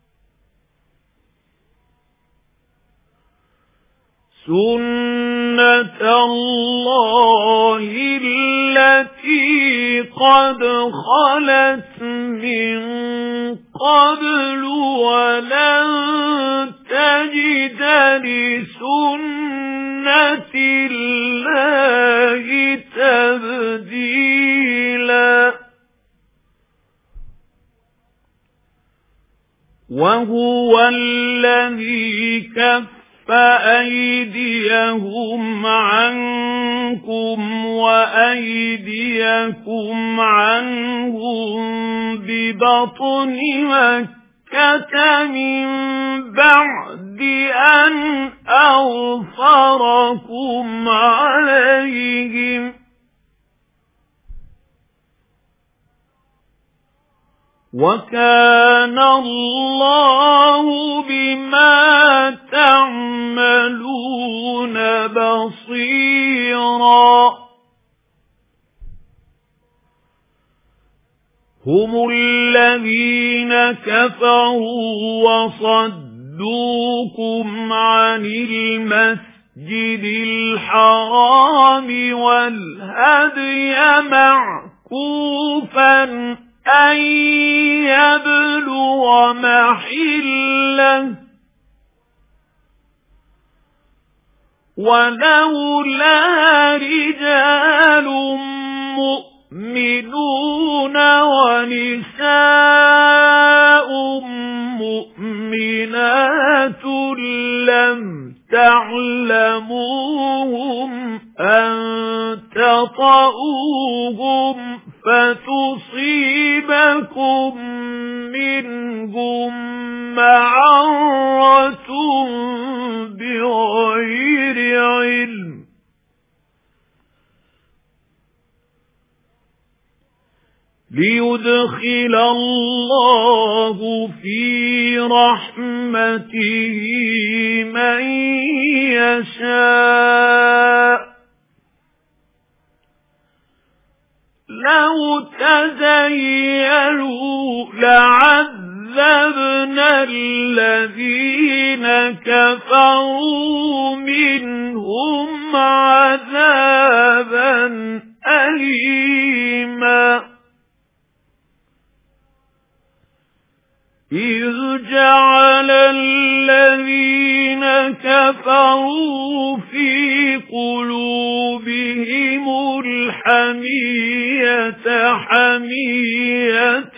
سُنَّةَ اللَّهِ الَّتِي قَدْ خَلَتْ مِنْ قَبْلُ وَلَنْ تَجِدَ لِسُنَّةِ اللَّهِ تَبْدِيلًا وَهُوَ الَّذِي كَفَّ فأيديهم عنكم وأيديكم عنهم ببطن مكة من بعد أن أظفركم عليهم وكان الله بما تعملون بصيرا هم الذين كفروا وصدوكم عن المسجد الحرام والهدي معكوفا أن يبلغ محله ولولا رجال مؤمنون ونساء مؤمنات لم تعلموهم أن تطؤوهم فتصيبكم منهم معرة بغير علم ليدخل الله في رحمته من يشاء لو تزيلوا لعذبنا الذين كفروا منهم عذابا أليما إذ جعل الذين كفروا في قلوبهم الحمية حمية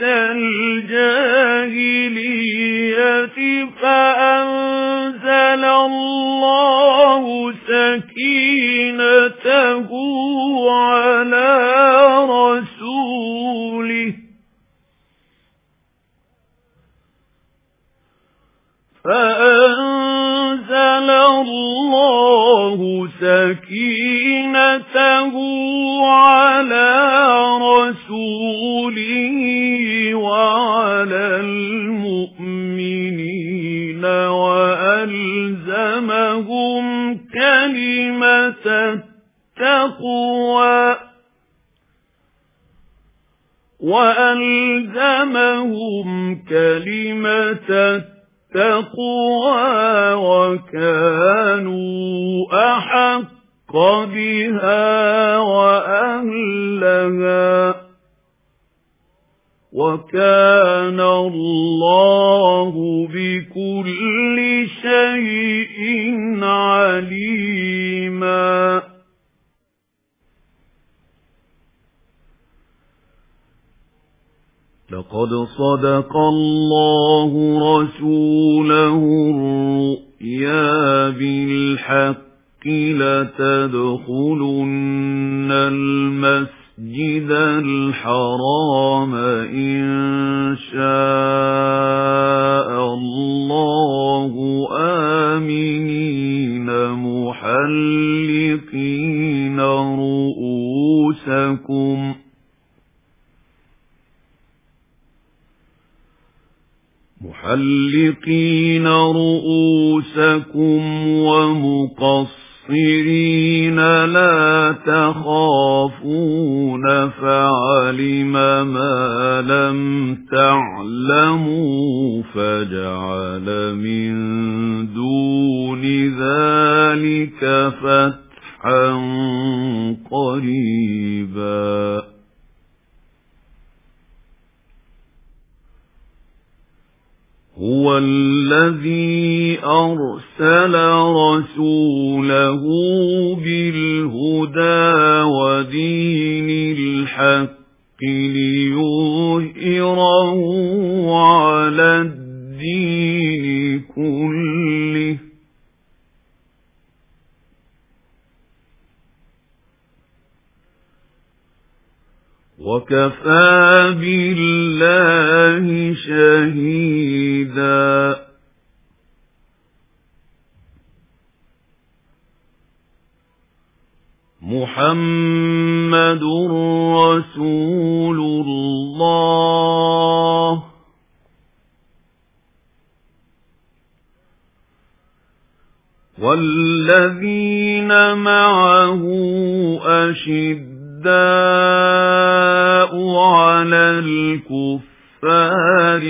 الجاهلية فأنزل الله سكينته على رسوله فأنزل الله سكينته على رسوله وعلى المؤمنين وألزمهم كلمة التقوى وألزمهم كلمة التقوى التقوى وكانوا أحق بها وأهلها وَكَانَ اللَّهُ بِكُلِّ شَيْءٍ عَلِيمًا. لَقَدْ صَدَقَ اللَّهُ رَسُولَهُ الرُّؤْيَا بِالْحَقِّ لَتَدْخُلُنَّ الْمَسْجِدَ الْحَرَامَ إِن شَاءَ اللَّهُ آمِنِينَ مُحَلِّقِينَ رُؤُوسَكُمْ محلقين رؤوسكم ومقصرين لا تخافون فعلم ما لم تعلموا فجعل من دون ذلك فتحا قريبا. هُوَ الَّذِي أَرْسَلَ رَسُولَهُ بِالْهُدَى وَدِينِ الْحَقِّ لِيُظْهِرَهُ عَلَى الدِّينِ كُلِّهِ وَكَفَى بِاللَّهِ شَهِيدًا. مُحَمَّدٌ رَّسُولُ اللَّهِ وَالَّذِينَ مَعَهُ أَشِدَّاءُ عَلَى الْكُفَّارِ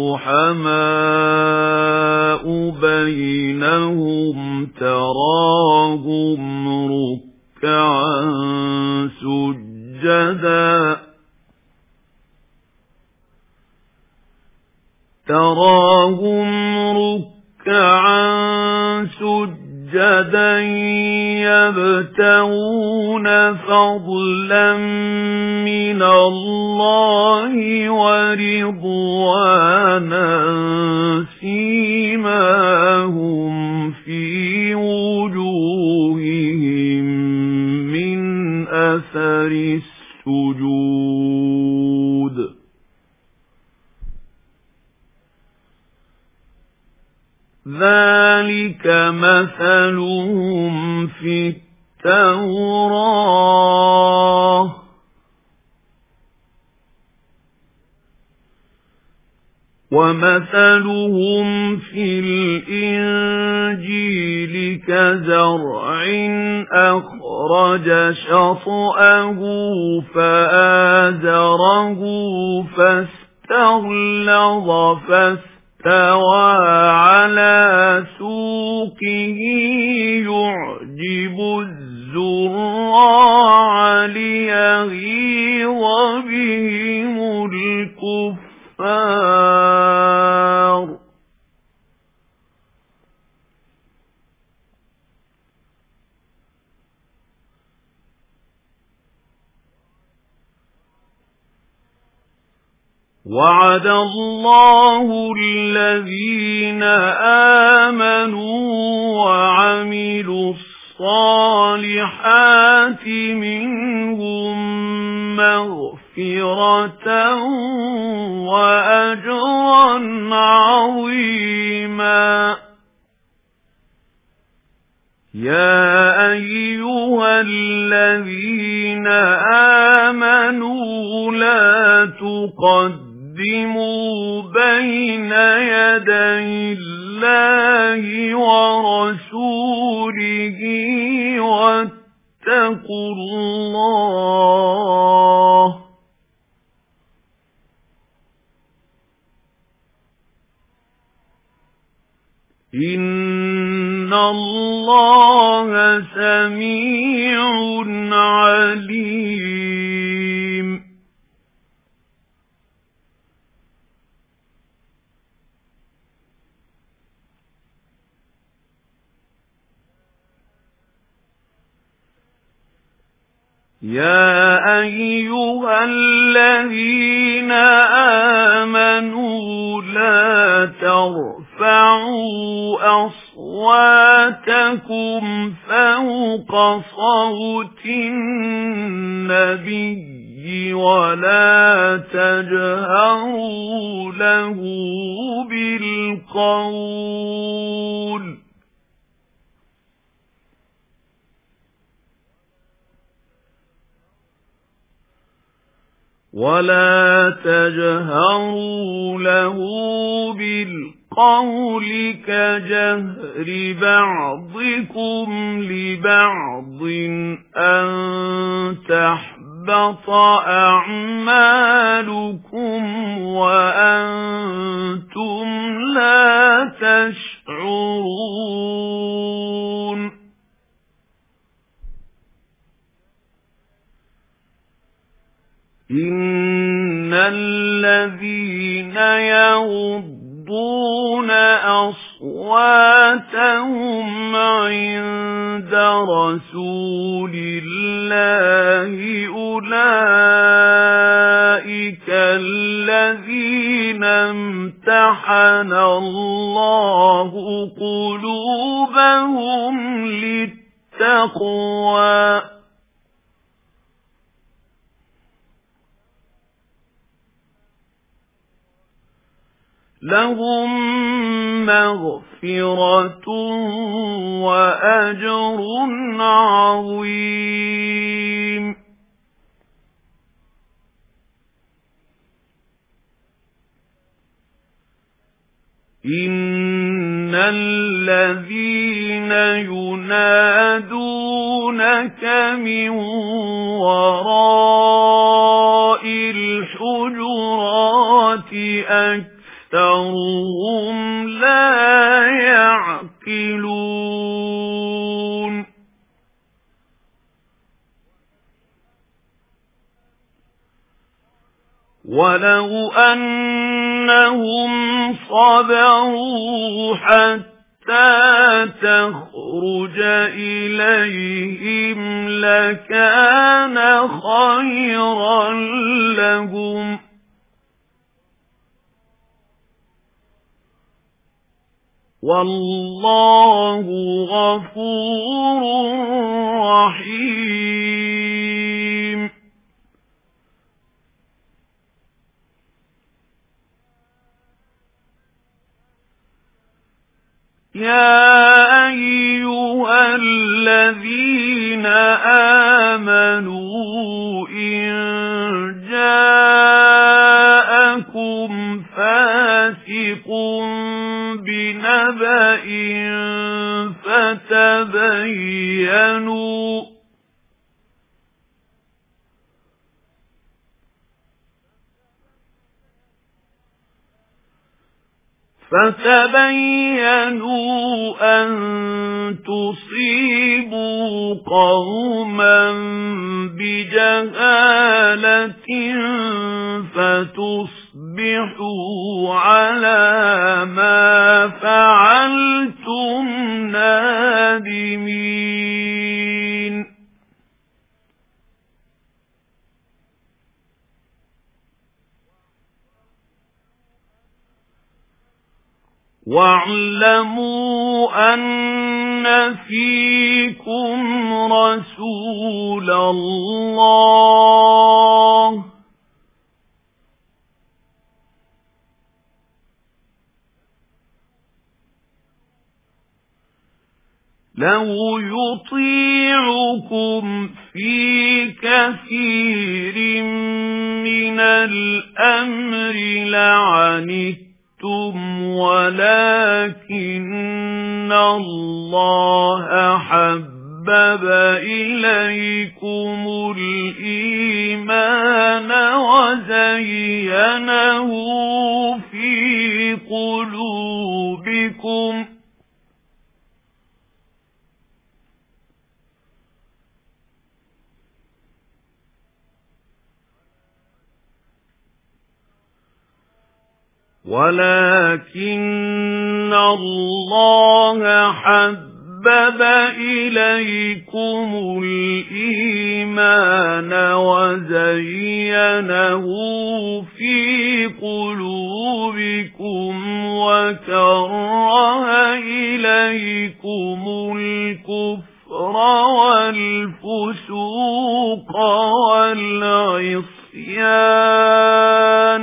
رُحَمَاءُ بَيْنَهُمْ تَرَاهُمْ رُكَّعًا سُجَّدًا تَرَاهُمْ رُكَّعًا سُجَّدًا يَبْتَغُونَ فَضْلًا مِنَ اللَّهِ وَرِضْوَانًا سِيمَاهُمْ فِي وُجُوهِهِمْ مِنْ أَثَرِ السُّجُودِ ذَلِكَ مَثَلُهُمْ فِي التَّوْرَاةِ وَمَثَلُهُمْ فِي الْإِنْجِيلِ كَزَرْعٍ أَخْرَجَ شَطْأَهُ فَآزَرَهُ فَاسْتَغْلَظَ فَاسْتَوَى عَلَى سُوقِهِ يُعْجِبُ الزُّرَّاعَ لِيَغِيظَ بِهِمُ الْكُفَّارَ وَعَدَ اللَّهُ الَّذِينَ آمَنُوا وَعَمِلُوا الصَّالِحَاتِ مِنْهُمْ مَغْفِرَةً وَأَجْرًا عَظِيمًا. يَا أَيُّهَا الَّذِينَ آمَنُوا لَا تُقَدِّمُوا بَيْنَ يَدَيِ اللَّهِ وَرَسُولِهِ وَاتَّقُوا اللَّهَ إِنَّ اللَّهَ سَمِيعٌ عَلِيمٌ. يا أيها الذين آمنوا لا ترفعوا أصواتكم فوق صوت النبي ولا تجهروا له بالقول ولا تجهروا له بالقول كجهر بعضكم لبعض أن تحبط أعمالكم وأنتم لا تشعرون إن الذين يغضون أصواتهم عند رسول الله أولئك الذين امتحن الله قلوبهم للتقوى لهم مغفرة وأجر عظيم إن الذين ينادونك من وراء الحجرات أكثر أكثرهم لا يعقلون ولو أنهم صبروا حتى تخرج إليهم لكان خيرا لهم والله غفور رحيم يا أيها الذين آمنوا إن جاءكم فاسق بنبأ فتبينوا فتبينوا أن تصيبوا قوما بجهالة فتصبحوا على ما فعلتم نادمين واعلموا أن فيكم رسول الله لو يطيعكم في كثير من الأمر لعنتم ولكن الله حبب إليكم الإيمان وزينه في قلوبكم ولكن الله حبب حبب إليكم الإيمان وزينه في قلوبكم وكره إليكم الكفر والفسوق والعصيان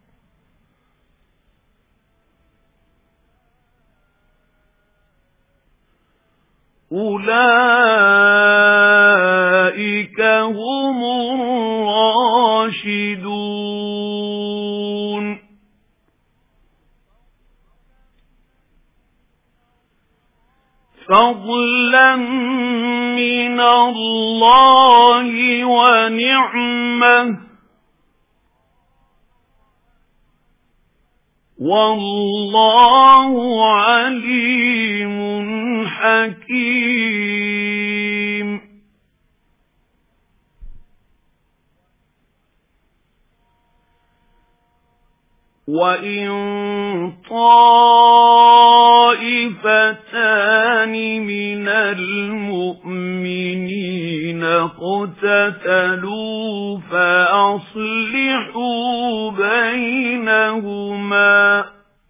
أولئك هم الراشدون فضلا من الله ونعمة والله عليم حكيم وَإِن طَائِفَتَانِ مِنَ الْمُؤْمِنِينَ اقْتَتَلُوا فَأَصْلِحُوا بَيْنَهُمَا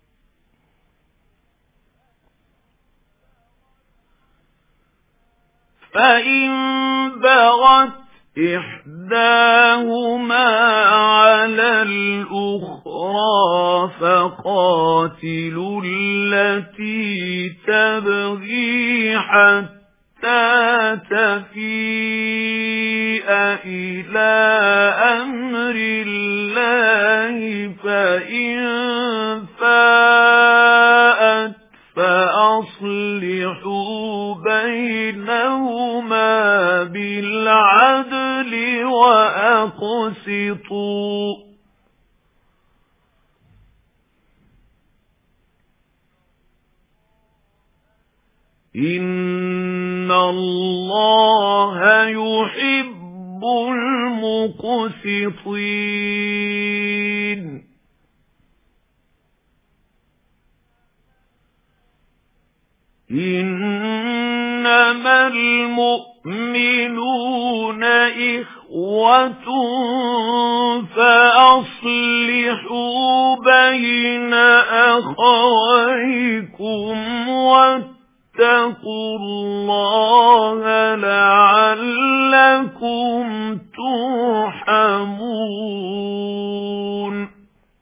فَإِن بَغَتْ إِحْدَاهُمَا عَلَى الْأُخْرَى فَقَاتِلُوا الَّتِي تَبْغِي حَتَّى تَفِيءَ إِلَى أَمْرِ اللَّهِ فَإِن فَاءَتْ فَأَصْلِحُوا بَيْنَهُمَا بِالْعَدْلِ وَأَقْسِطُوا إِنَّ اللَّهَ يُحِبُّ الْمُقْسِطِينَ إِنَّمَا الْمُؤْمِنُونَ إِخْوَةٌ فَأَصْلِحُوا بَيْنَ أَخَوَيْكُمْ وَاتَّقُوا اللَّهَ لَعَلَّكُمْ تُرْحَمُونَ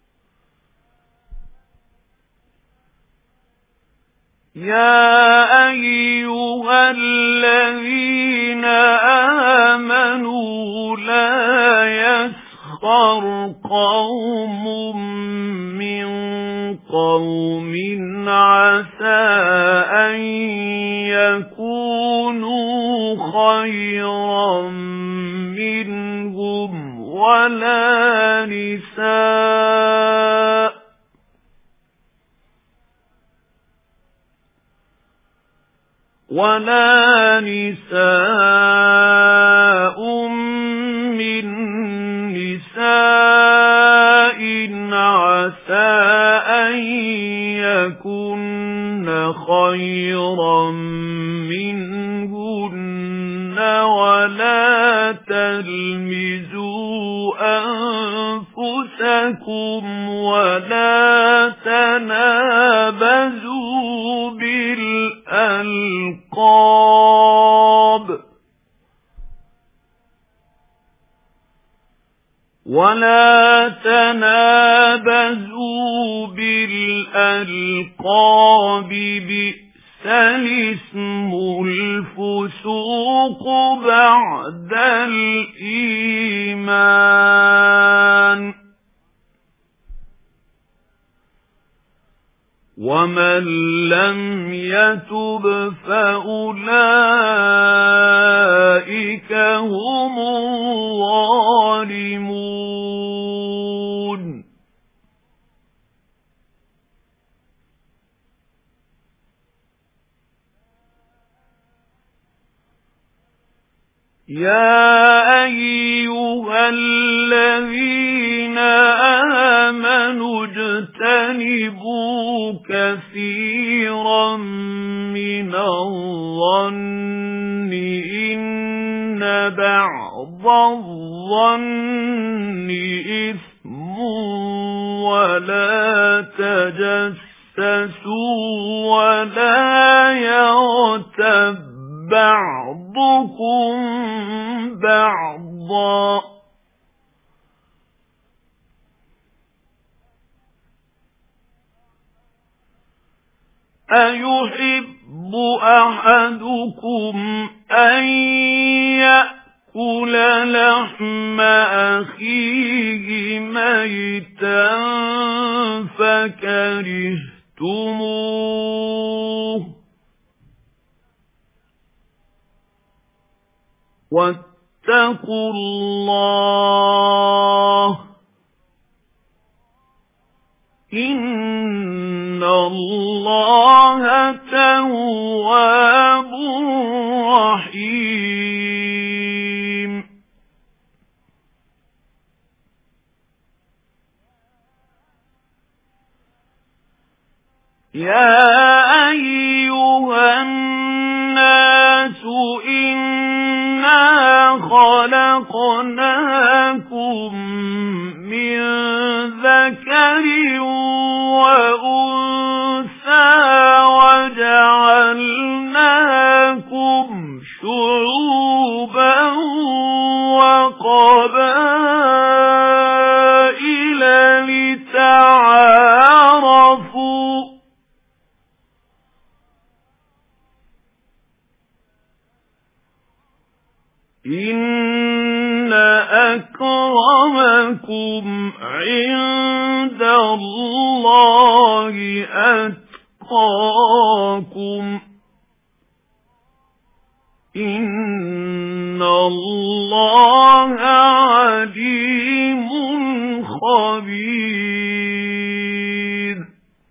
يَا أَيُّهَا الَّذِينَ آمَنُوا لَا يَسْخَرْ قَوْمٌ مِّن قَوْمٍ عَسَىٰ أَن يَكُونُوا خَيْرًا مِّنْهُمْ وَلَا نِسَاءٌ وَلَا نِسَاءٌ مِّن نِّسَاءٍ عَسَىٰ أَن يَكُنَّ خَيْرًا مِّنْهُنَّ وَلَا تَلْمِزُوا أَنفُسَكُمْ وَلَا تَنَابَزُوا بِالْأَلْقَابِ وَلَا تَنَابَزُوا بِالْأَلْقَابِ بِئْسَ الِاسْمُ الْفُسُوقُ بَعْدَ الْإِيمَانِ وَمَن لَّمْ يَتُبْ فَأُولَئِكَ هُمُ الظَّالِمُونَ يَا أَيُّهَا الَّذِينَ آمَنُوا اجْتَنِبُوا كَثِيرًا مِّنَ الظَّنِّ إِنَّ بَعْضَ الظَّنِّ إِثْمٌ وَلَا تَجَسَّسُوا وَلَا يَغْتَبْ بَعْضُكُمْ بَعْضًا أَيُحِبُّ أَحَدُكُمْ أَن يَأْكُلَ لَحْمَ أَخِيهِ مَيْتًا فَكَرِهْتُمُوهُ وَاتَّقُوا اللَّهَ إِنَّ اللَّهَ تَوَّابٌ رَحِيمٌ يَا أَيُّهَا النَّاسُ إِنَّا خَلَقْنَاكُم مِّن ذَكَرٍ وَأُنثَىٰ وَجَعَلْنَاكُمْ شُعُوبًا وَقَبَائِلَ لِتَعَارَفُوا إِنَّ أَكْرَمَكُمْ عِندَ اللَّهِ أَتْقَاكُمْ إِنَّ اللَّهَ عَلِيمٌ خَبِيرٌ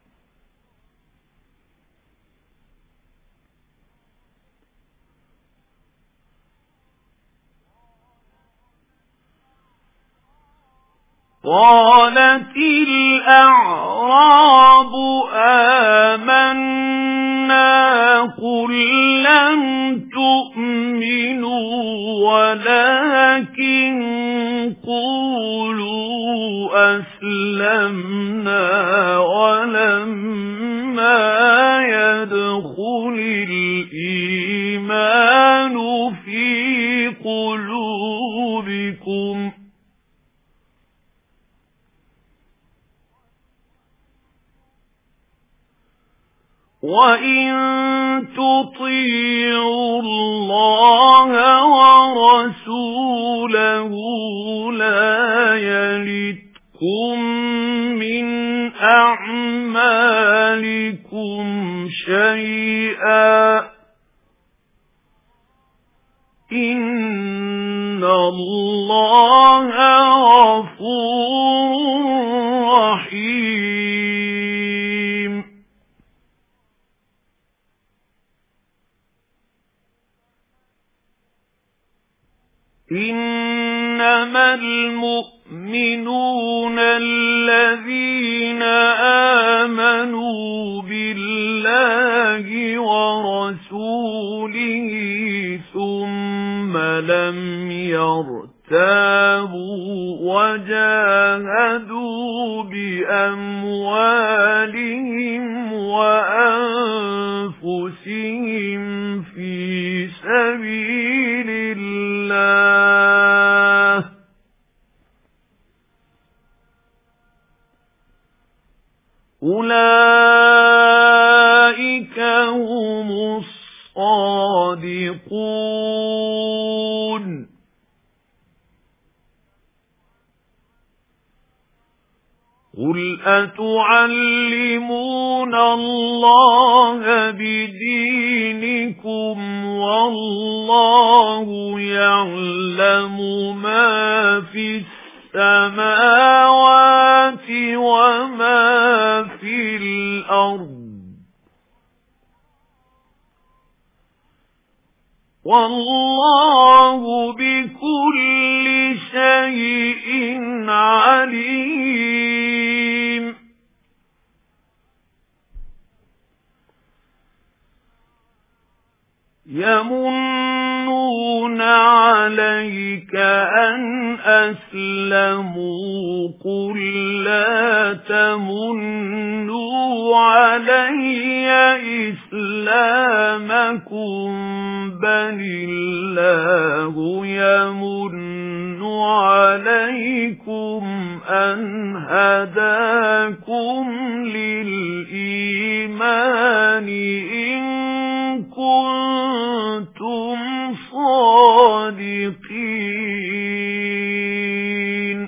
قَالَتِ الْأَعْرَابُ آمَنَّا قُل لَّمْ تُؤْمِنُوا وَلَكِن قُولُوا أَسْلَمْنَا وَلَمَّا يَدْخُلِ الْإِيمَانُ فِي قُلُوبِكُمْ وَإِن تُطِيعُوا اللَّهَ وَرَسُولَهُ لَا يَلِتْكُم مِّنْ أَعْمَالِكُمْ شَيْئًا إِنَّ اللَّهَ غَفُورٌ رَّحِيمٌ إِنَّمَا الْمُؤْمِنُونَ الَّذِينَ آمَنُوا بِاللَّهِ وَرَسُولِهِ ثُمَّ لَمْ يَرْتَابُوا وَجَاهَدُوا بِأَمْوَالِهِمْ وَأَنفُسِهِمْ فِي سَبِيلِ اللَّهِ أُولَئِكَ هُمُ الصَّادِقُونَ قُلْ أَتُعَلِّمُونَ اللَّهَ بِدِينِكُمْ وَاللَّهُ يَعْلَمُ مَا فِي السَّمَاوَاتِ وَمَا فِي الْأَرْضِ وَاللَّهُ بِكُلِّ شَيْءٍ عَلِيمٌ يَمُنُّونَ عَلَيْكَ أَنْ أَسْلَمُوا قُل لَّا تَمُنُّوا عَلَيَّ إِسْلَامَكُم بَلِ اللَّهُ يَمُنُّ عَلَيْكُمْ أَنْ هَدَاكُمْ لِلْإِيمَانِ إِن كُنتُمْ صَادِقِينَ.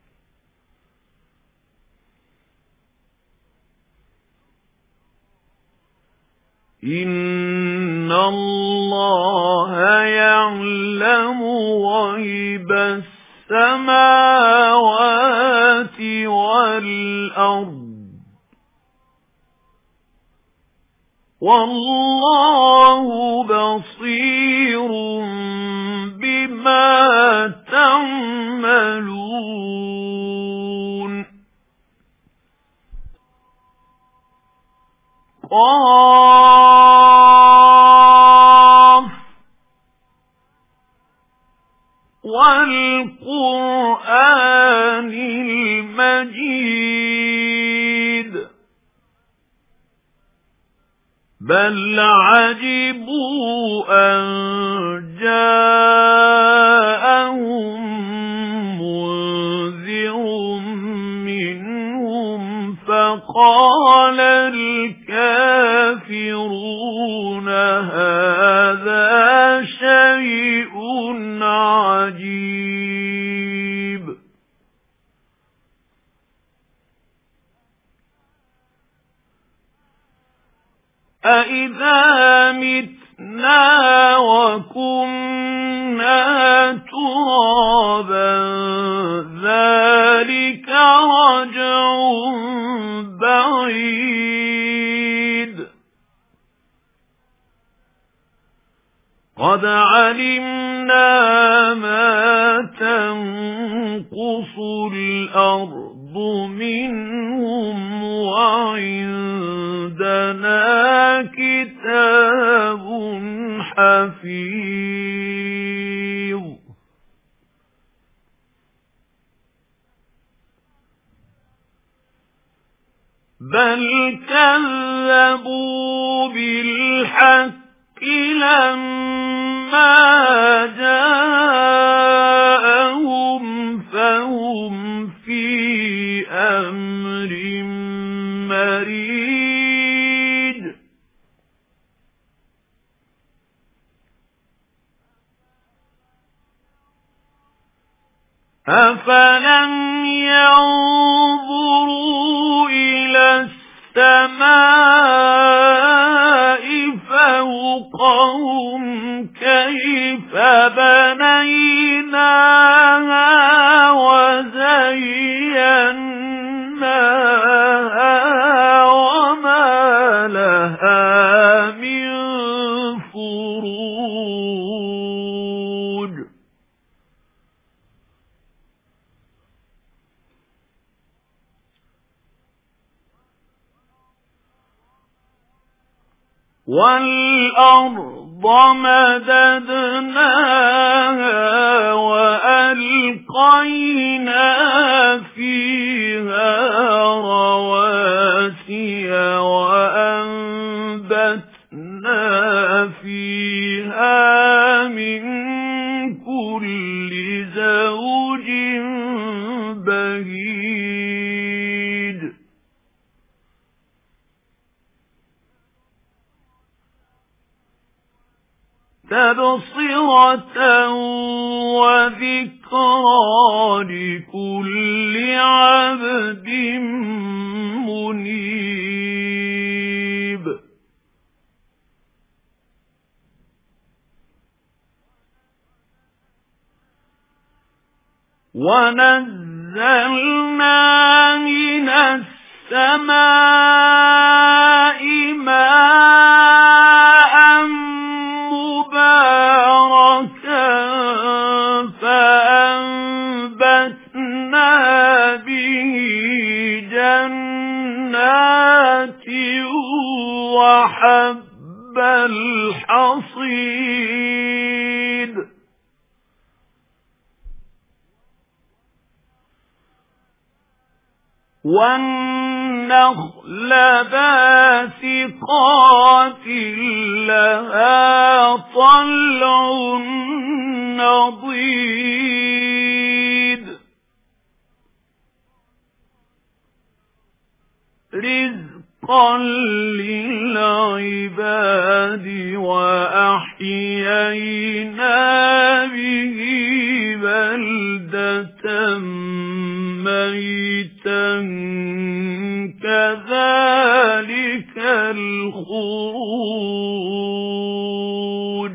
إِنَّ اللَّهَ يَعْلَمُ غَيْبَ السَّمَاوَاتِ وَالْأَرْضِ وَاللَّهُ بَصِيرٌ بِمَا تَعْمَلُونَ. قَافٌ وَالْقُرْآنِ الْمَجِيدِ بَلْ عَجِبُوا أَن جَاءَهُم مُنذِرٌ مِّنْهُمْ فَقَالَ الْكَافِرُونَ هَذَا شَيْءٌ عَجِيبٌ. أَإِذَا مِتْنَا وَكُنَّا تُرَابًا ذَلِكَ رَجْعٌ بَعِيدٌ. قَدْ عَلِمْنَا مَا تَنقُصُ الْأَرْضُ مِنْهُمْ وَعِندَنَا كِتَابٌ حَفِيظٌ. بَلْ كَذَّبُوا بِالْحَقِّ لَمَّا جَاءَهُمْ فَهُمْ فِي أَمْرٍ مَّرِيجٍ. أَفَلَمْ يَنظُرُوا إِلَى السَّمَاءِ فَوْقَهُمْ كَيْفَ بَنَيْنَاهَا وَزَيَّنَّاهَا وَمَا لَهَا مِن فُرُوجٍ. وَالْأَرْضَ مَدَدْنَاهَا وَأَلْقَيْنَا فِيهَا رَوَاسِيَ وَأَنبَتْنَا فِيهَا مِن كُلِّ زَوْجٍ بَهِيجٍ. تَبْصِرَةً وَذِكْرَى لِكُلِّ عَبْدٍ مُنِيبٍ. وَنَزَّلْنَا مِنَ السَّمَاءِ مَاءً مُبَارَكًا فَأَنبَتْنَا بِهِ جَنَّاتٍ وَحَبَّ الْحَصِيدِ وَالنَّخْلَ بَاسِقَاتٍ لَهَا طَلْعٌ نَضِيدٌ رِزْقًا لِلْعِبَادِ وَأَحْيَيْنَا بِهِ بَلْدَةً مَيْتًا كَذَلِكَ الْخُرُوجُ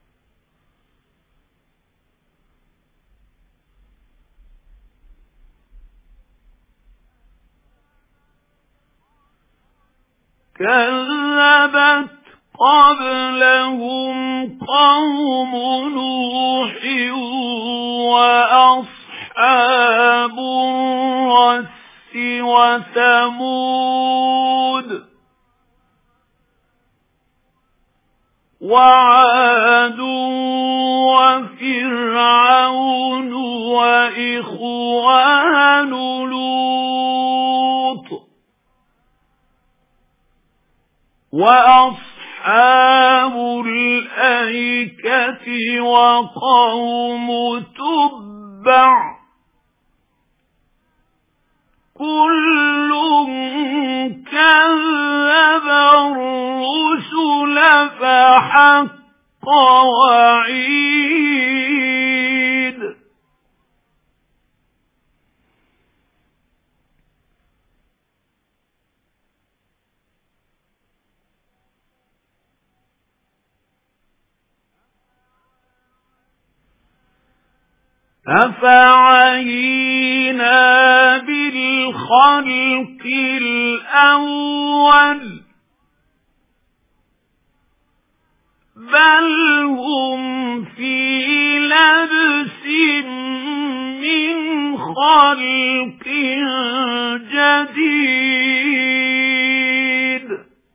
كَذَّبَتْ قَبْلَهُمْ قَوْمُ نُوحٍ وَأَصْحَابُ الرَّسِّ وَثَمُودُ وَعَادٌ وَفِرْعَوْنُ وَإِخْوَانُ لُوطٍ وَأَصْحَابُ الْأَيْكَةِ وَقَوْمُ تُبَّعٍ كُلٌّ كَذَّبَ الرُّسُلَ فَحَقَّ وَعِيدِ أَفَعَيِينَا بِالْخَلْقِ الْأَوَّلِ بَلْ هُمْ فِي لَبْسٍ مِّنْ خَلْقٍ جَدِيدٍ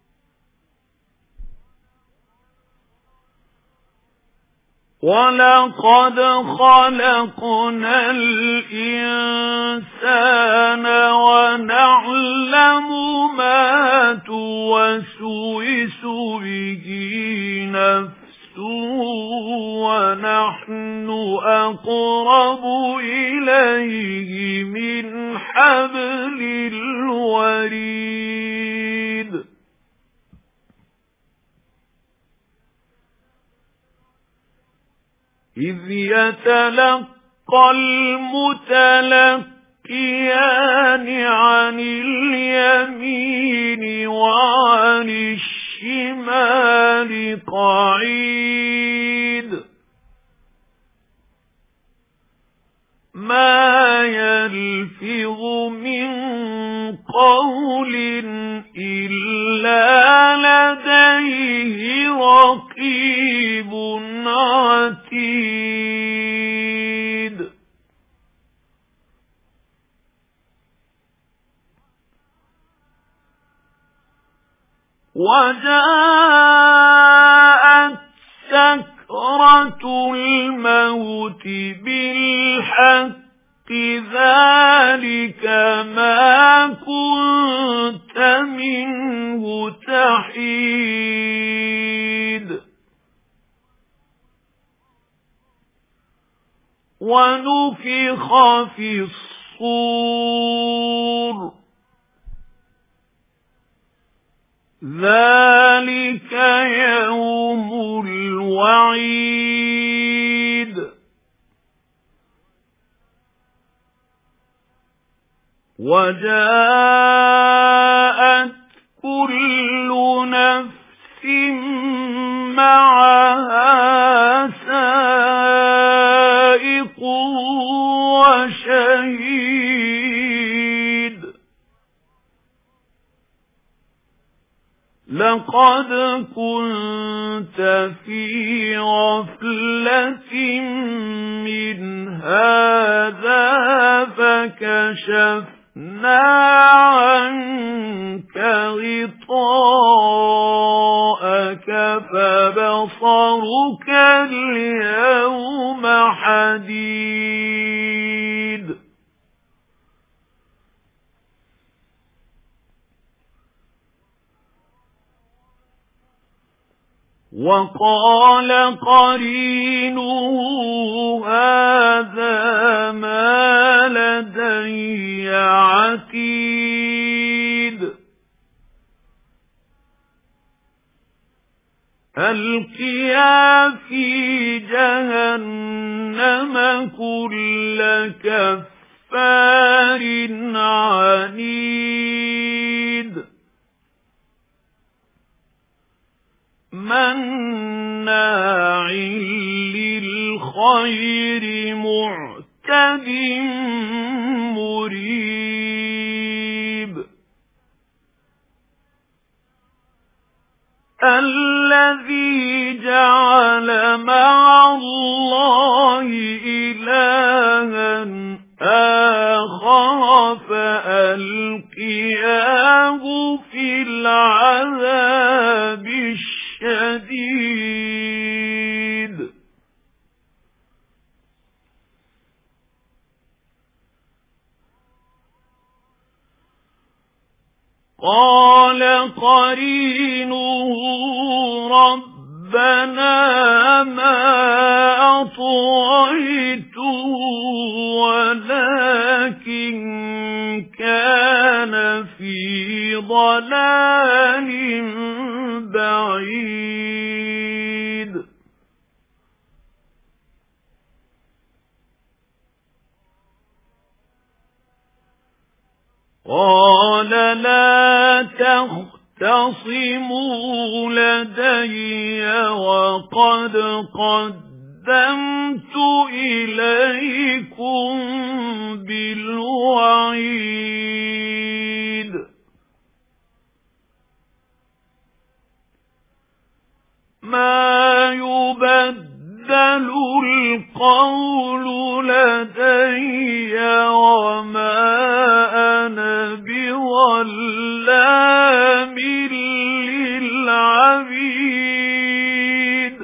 وَلَقَدْ خَلَقْنَا الْإِنسَانَ وَنَعْلَمُ مَا تُوَسْوِسُ بِهِ نَفْسُهُ وَنَحْنُ أَقْرَبُ إِلَيْهِ مِنْ حَبْلِ الْوَرِيدِ إِذْ يَتَلَقَّى الْمُتَلَقِّيَانِ عَنِ الْيَمِينِ وَعَنِ الشِّمَالِ قَعِيدٌ مَا يَلْفِظُ مِنْ قَوْلٍ إِلَّا لَدَيْهِ رَقِيبٌ عَتِيدٌ وَجَاءَتْ سَكْرَةُ الْمَوْتِ بِالْحَقِّ ذَلِكَ مَا كُنتَ مِنْهُ تَحِيدُ وَنُفِخَ فِي الصُّورِ ذَلِكَ يَوْمُ الْوَعِيدِ وَجَاءَتْ كُلُّ نَفْسٍ مَعَهَا سَائِقٌ وَشَهِيدٌ لَقَدْ كُنْتَ فِي غَفْلَةٍ مِنْ هَذَا فَكَشَفْنَا عَنْكَ غِطَاءَكَ لك فبصرك اليوم حديد وقال قرينه هذا ما لدي عتيد ألقيا في جهنم كل كفار عنيد مناع للخير معتد مريب الذي جعل مع الله إلها آخر فألقياه في العذاب الشديد قال قرينه ربنا ما أطغيته ولكن كان في ضلال بعيد قال لا تختصموا لدي وقد قدمت إليكم بالوعيد ما يبدل القول لدي وما أنا بظلام للعبيد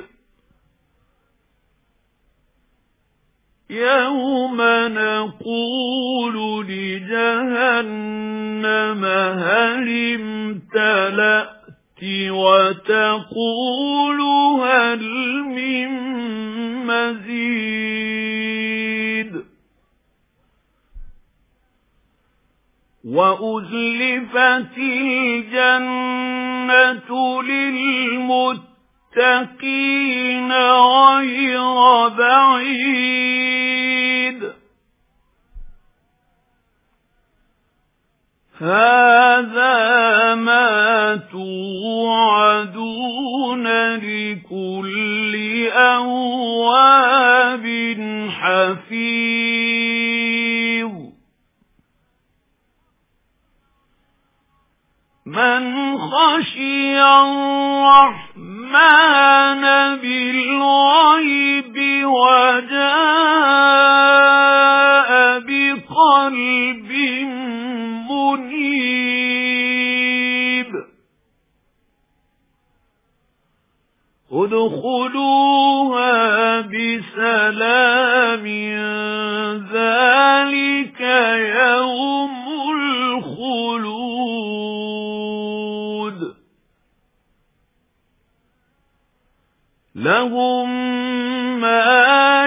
يوم نقول لجهنم هل امتلأت وتقول هل من مزيد وأزلفت الجنة للمتقين غير بعيد هذا ما توعدون لكل أواب حفيظ من خشي الرحمن بالغيب وجاء بقلب منيب ادخلوها بسلام ذلك يوم الخلود لهم ما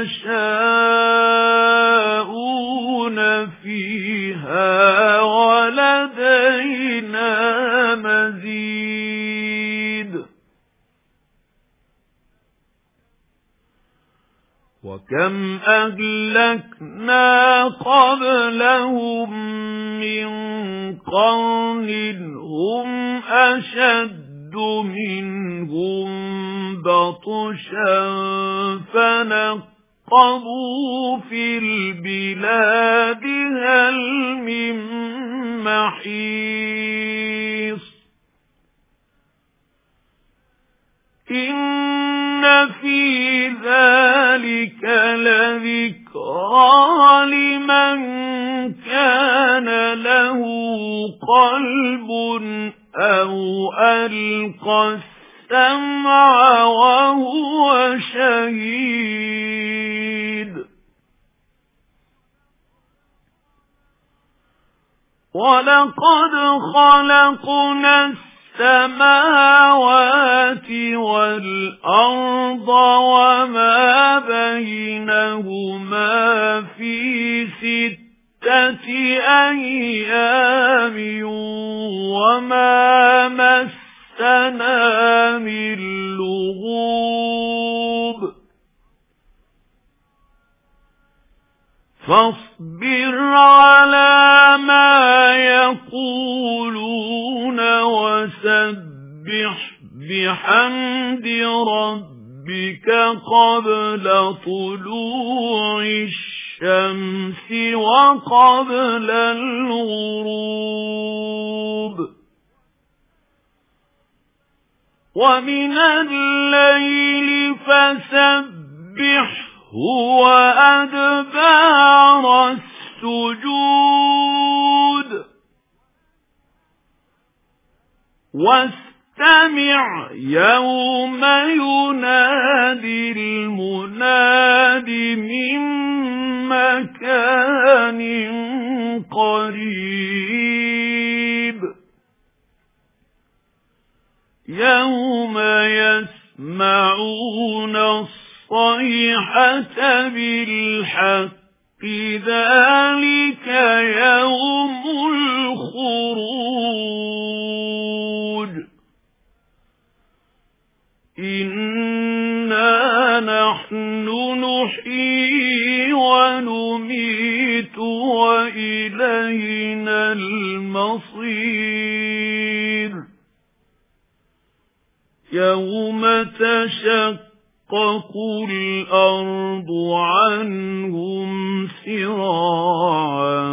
يشاءون فيها ولدينا مزيد وكم أهلكنا قبلهم من قرن هم أشد منهم بطشا فنقبوا في البلاد هل من محيص إن في ذلك لذكرى لمن كان له قلب أو ألقى السمع وهو شهيد وَلَقَدْ خَلَقْنَا السَّمَاوَاتِ وَالْأَرْضَ وَمَا بَيْنَهُمَا فِي سِتَّةِ أَيَّامٍ وَمَا مَسَّنَا مِن لُّغُوبٍ فاصبر على ما يقولون وسبح بحمد ربك قبل طلوع الشمس وقبل الغروب ومن الليل فسبح هو أدبار السجود واستمع يوم ينادي المناد من مكان قريب يوم يسمعون الصيحة بالحق ذلك يوم الخروج إنا نحن نحيي ونميت وإلينا المصير يوم تشقق تشقق الأرض عنهم سراعا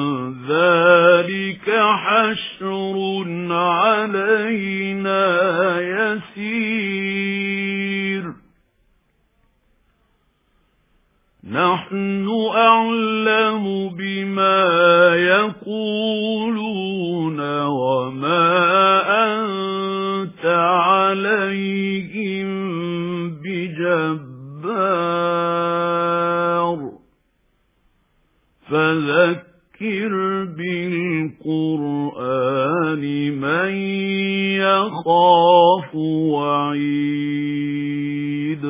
ذلك حشر علينا يسير نحن أعلم بما يقولون وما أنت عليهم بجبار فذكر بالقرآن من يخاف وعيد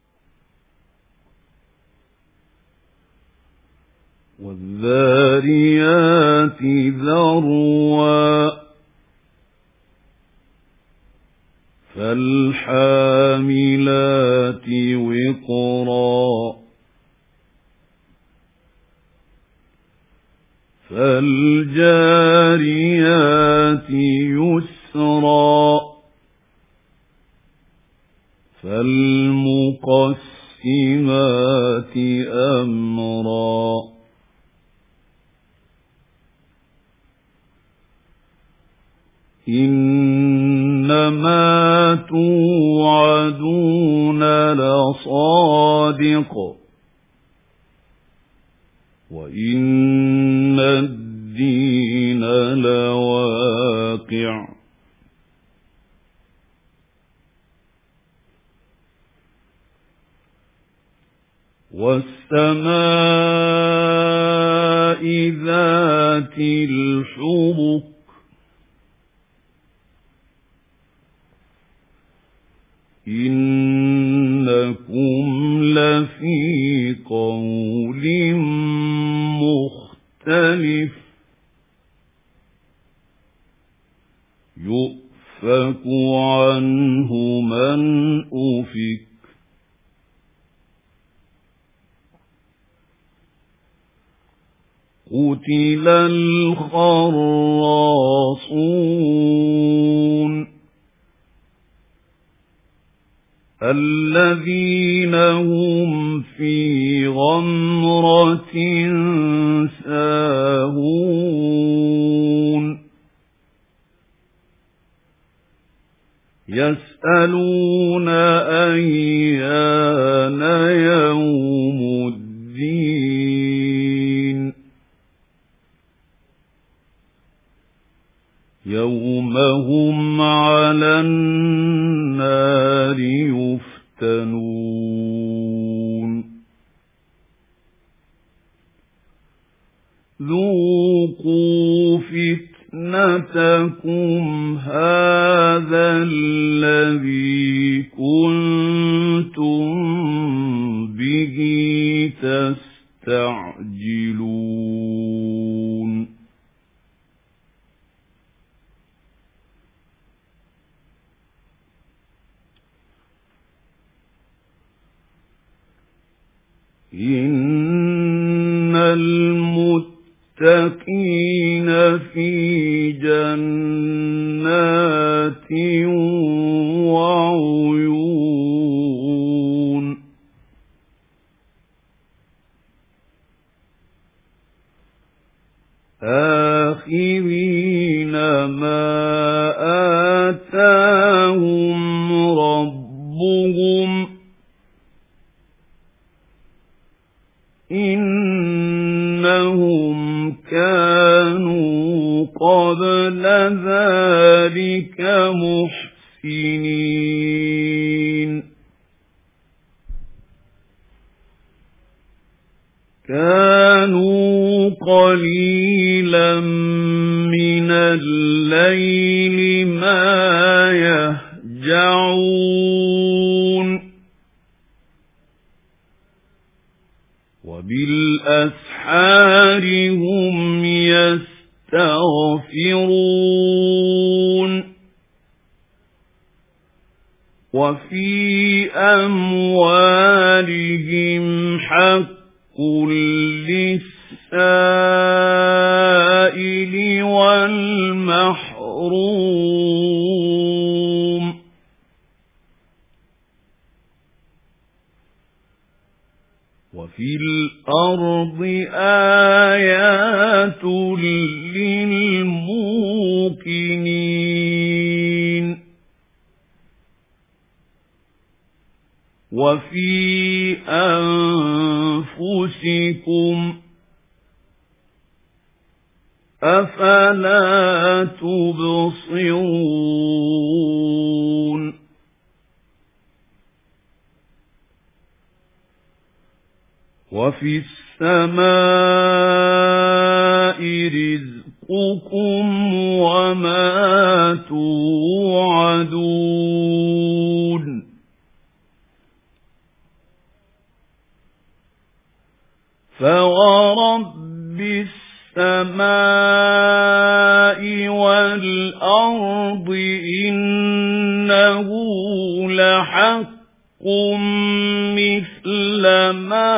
والذاريات ذروا فالحاملات وقرا فالجاريات يسرا فالمقسمات أمرا إنما توعدون لصادق وإن الدين لواقع والسماء ذات الحبك إنكم لفي قول مختلف يؤفك عنه من أفك قتل الخراصون الذين هم في غمرة ساهون يسألون أيان يوم الدين يوم هم على النار يفتنون ذوقوا فتنتكم هذا الذي كنتم به تستعجلون إن المتقين في جنات وعيون آخذين ما آتاهم ربهم إنهم كانوا قبل ذلك محسنين كانوا قليلا من الليل ما يهجعون وبالأسحار هم يستغفرون وفي أموالهم حق للسائل والمحروم وفي الأرض آيات للموقنين وفي أنفسكم أفلا تبصرون وفي السماء رزقكم وما توعدون فورب السماء والأرض إنه لحق مثل ما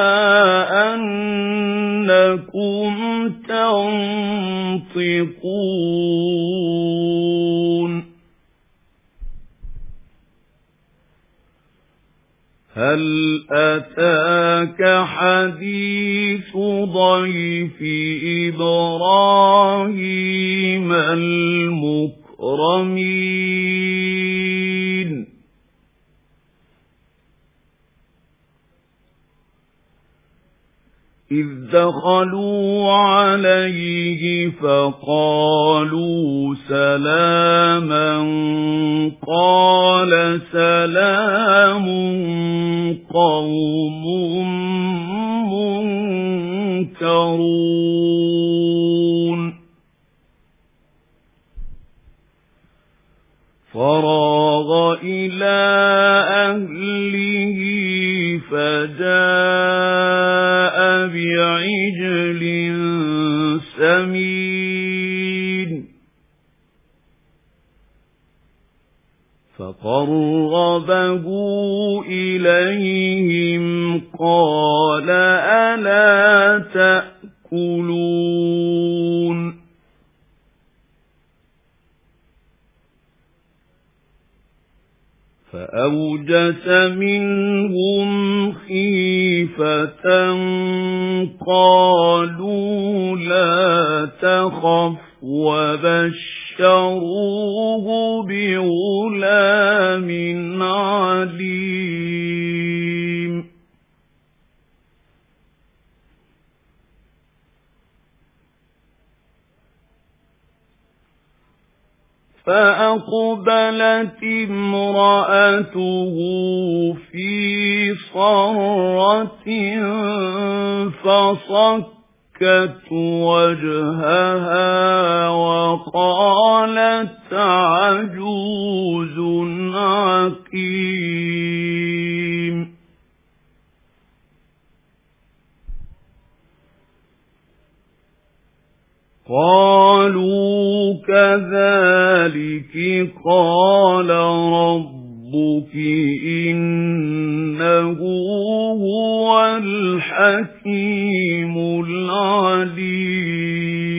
أنكم تنطقون هل أتاك حديث ضيف إبراهيم المكرمين إذ دخلوا عليه فقالوا سلاما قال سلام قوم منكرون فراغ إلى أهله فجاء بعجل سمين فقربه إليهم قال ألا تأكلون فأوجس منهم خيفة قالوا لا تخف وبشروه بغلام عليم فأقبلت امرأته في صرة فصكت وجهها وقالت عجوز عقيم قالوا كذلك قال ربك إنه هو الحكيم العليم